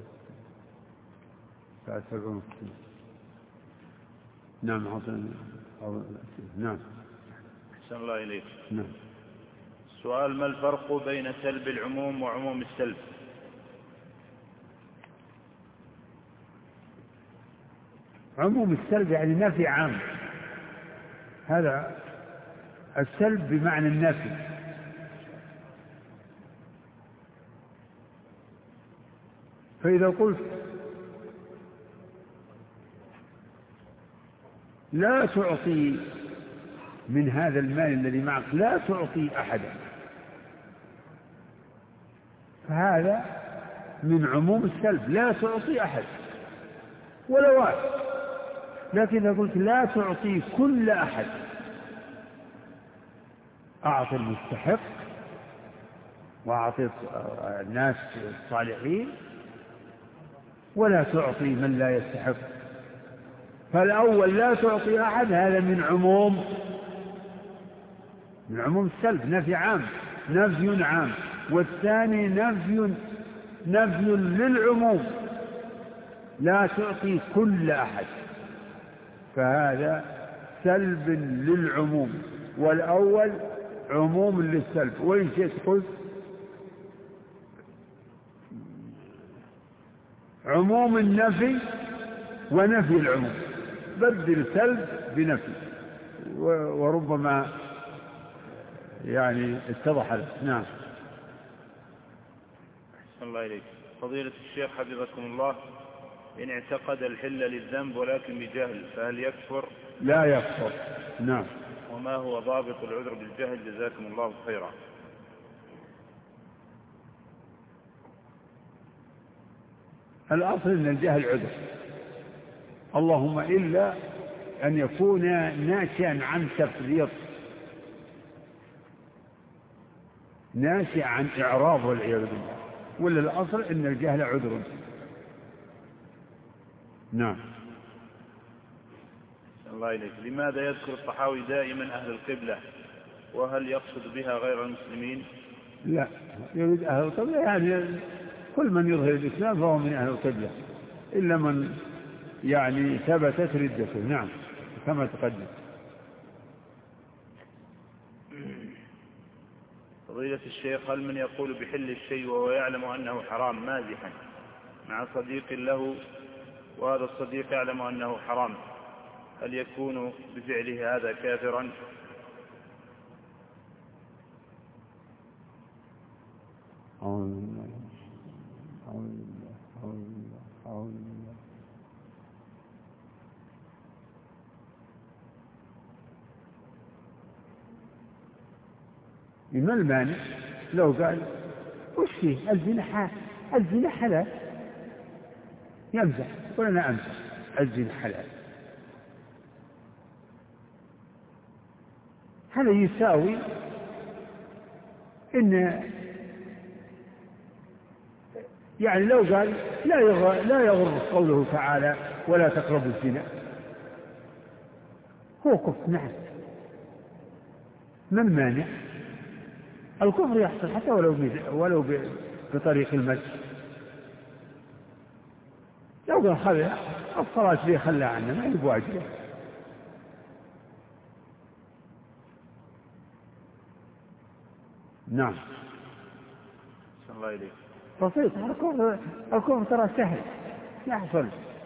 فأسرعون. نعم عطنا. نعم. أحسن الله إليك. نعم. سؤال: ما الفرق بين سلب العموم وعموم السلب؟ عموم السلب يعني نفي عام، هذا السلب بمعنى النفي. فإذا قلت لا تعطي من هذا المال الذي معك، لا تعطي أحدا، فهذا من عموم السلب، لا تعطي أحد ولا واحد. لكن إذا قلت لا تعطي كل أحد، أعطي المستحق وأعطي الناس الصالحين ولا تعطي من لا يستحق. فالأول لا تعطي أحد هذا من عموم من عموم السلب، نفي عام، نفي عام. والثاني نفي نفي للعموم، لا تعطي كل أحد، فهذا سلب للعموم، والأول عموم للسلب. وإن شئت قلت عموم النفي ونفي العموم، بدل سلب بنفي، وربما يعني اتضح لك. نعم. أحسن الله إليك. فضيلة الشيخ حفظكم الله، إن اعتقد الحل للذنب ولكن بجهل فهل يكفر؟ لا يكفر. نعم. وما هو ضابط العذر بالجهل؟ جزاكم الله خيرا. الأصل أن الجهل عذر، اللهم إلا أن يكون ناشئا عن تفريط، ناشئ عن إعراض والعياذ بالله، ولا الأصل أن الجهل عذر. نعم. الله إليك. لماذا يذكر الطحاوي دائما أهل القبلة، وهل يقصد بها غير المسلمين؟ لا، يريد أهل القبلة يعني كل من يظهر الإسلام فهو من أهل القبلة، إلا من يعني ثبتت ردته. نعم كما تقدم. فضيلة الشيخ، هل من يقول بحل الشيء وهو يعلم أنه حرام مازحا مع صديق له، وهذا الصديق يعلم أنه حرام، هل يكون بفعله هذا كافرا؟ أعوذ بالله أعوذ بالله أعوذ بالله أعوذ بالله. ما المانع لو قال وش فيه الزنا الزنا حلال، يمزح ولا أنا أمزح، الزنا حلال، هذا يساوي إن يعني لو قال لا يغر, لا يغر قوله تعالى ولا تقربوا الزنا، هو كفر. نعم. ما المانع؟ الكفر يحصل حتى ولو ولو بطريق المسح. لو قال خلى الصلاة لي خلى عنه ما يبغى واجبه. نعم. صلى الله عليه. بسيط. الكفر الكفر ترى سهل يحصل.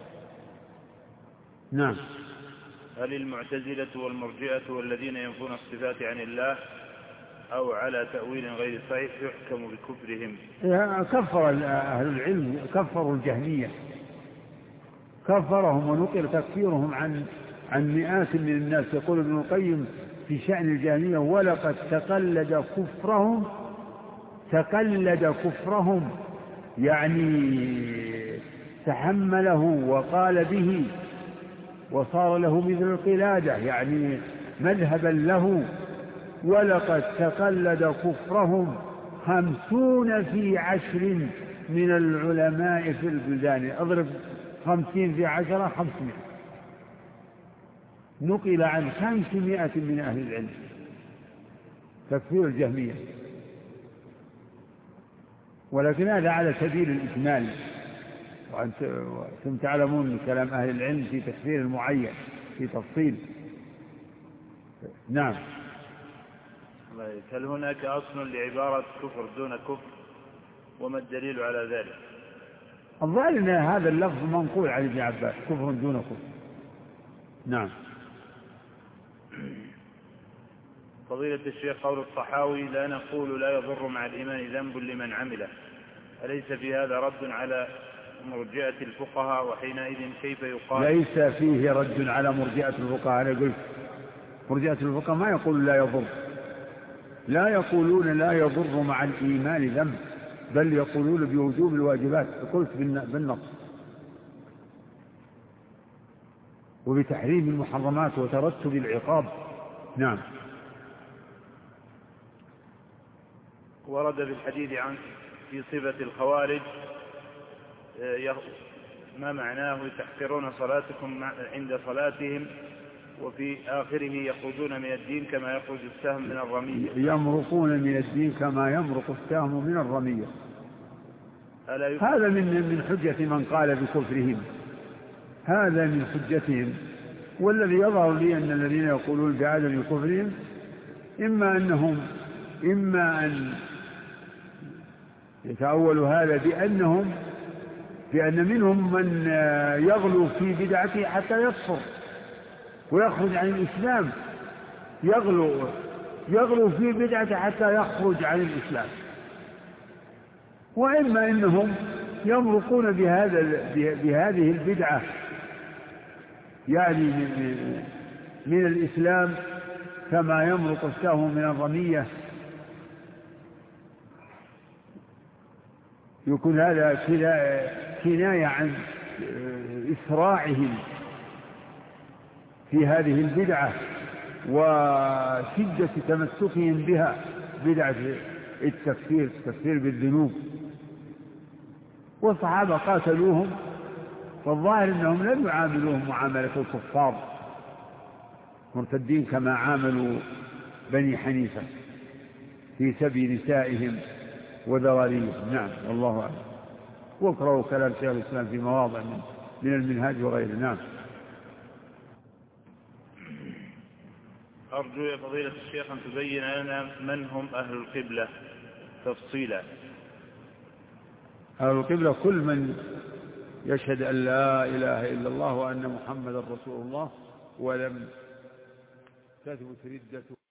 نعم. هل المعتزلة والمرجئة والذين ينفون الصفات عن الله أو على تأويل غير صحيح يحكم بكفرهم؟ كفر أهل العلم، كفروا الجهمية، كفرهم ونقل تكفيرهم عن عن مئات من الناس. يقول ابن القيم في شأن الجهمية: ولقد تقلد كفرهم تقلد كفرهم يعني تحمله وقال به وصار له مثل القلادة، يعني مذهبا له. ولقد تقلد كفرهم خمسون في عشر من العلماء في البلدان. اضرب خمسين في عشرة خمسمائة. نقل عن خمسمائة من أهل العلم تكفير الجهمية، ولكن هذا على سبيل الإجمال، وأنتم تعلمون من كلام أهل العلم في تكفير المعين في تفصيل. نعم. هل هناك أصل لعبارة كفر دون كفر، وما الدليل على ذلك؟ الظاهر أن هذا اللفظ منقول عن ابن عباس، كفر دون كفر. نعم. فضيلة الشيخ، قول الطحاوي لا نقول لا يضر مع الإيمان ذنب لمن عمله، أليس في هذا رد على مرجئة الفقهاء؟ وحينئذ كيف يقال؟ ليس فيه رد على مرجئة الفقهاء. أنا قلت مرجئة الفقهاء ما يقول لا يضر، لا يقولون لا يضر مع الإيمان ذنب، بل يقولون بوجوب الواجبات، قلت بالنص، وبتحريم المحرمات وترتب العقاب. نعم. ورد في الحديث عن في صفة الخوارج ما معناه تحقرون صلاتكم عند صلاتهم، وفي آخره يخرجون من الدين كما يخرج السهم من الرمية. يمرقون من الدين كما يمرق السهم من الرمية. هذا من من حجة من قال بكفرهم، هذا من حجتهم. والذي يظهر لي أن الذين يقولون بعدم كفرهم إما أنهم إما أن يتأولوا هذا بأنهم بأن منهم من يغلو في بدعته حتى يكفر ويخرج عن الإسلام، يغلو يغلو في بدعته حتى يخرج عن الإسلام، وإما أنهم يمرقون بهذا بهذه البدعة يعني من, من الإسلام كما يمرق السهم من الرمية. يكون هذا كناية عن إسراعهم في هذه البدعة وشدة تمسكهم بها، بدعة التكفير، التكفير بالذنوب. والصحابة قاتلوهم، والظاهر أنهم لم يعاملوهم معاملة الكفار مرتدين كما عاملوا بني حنيفة في سبي نسائهم وذراريهم. نعم، والله أعلم. واقرأوا كلام شيخ الإسلام في مواضع من المنهاج وغيره. نعم. أرجو يا فضيلة الشيخ أن تبين لنا من هم أهل القبلة تفصيلا. أهل القبلة كل من يشهد أن لا إله إلا الله وأن محمد رسول الله ولم تثبت ردته.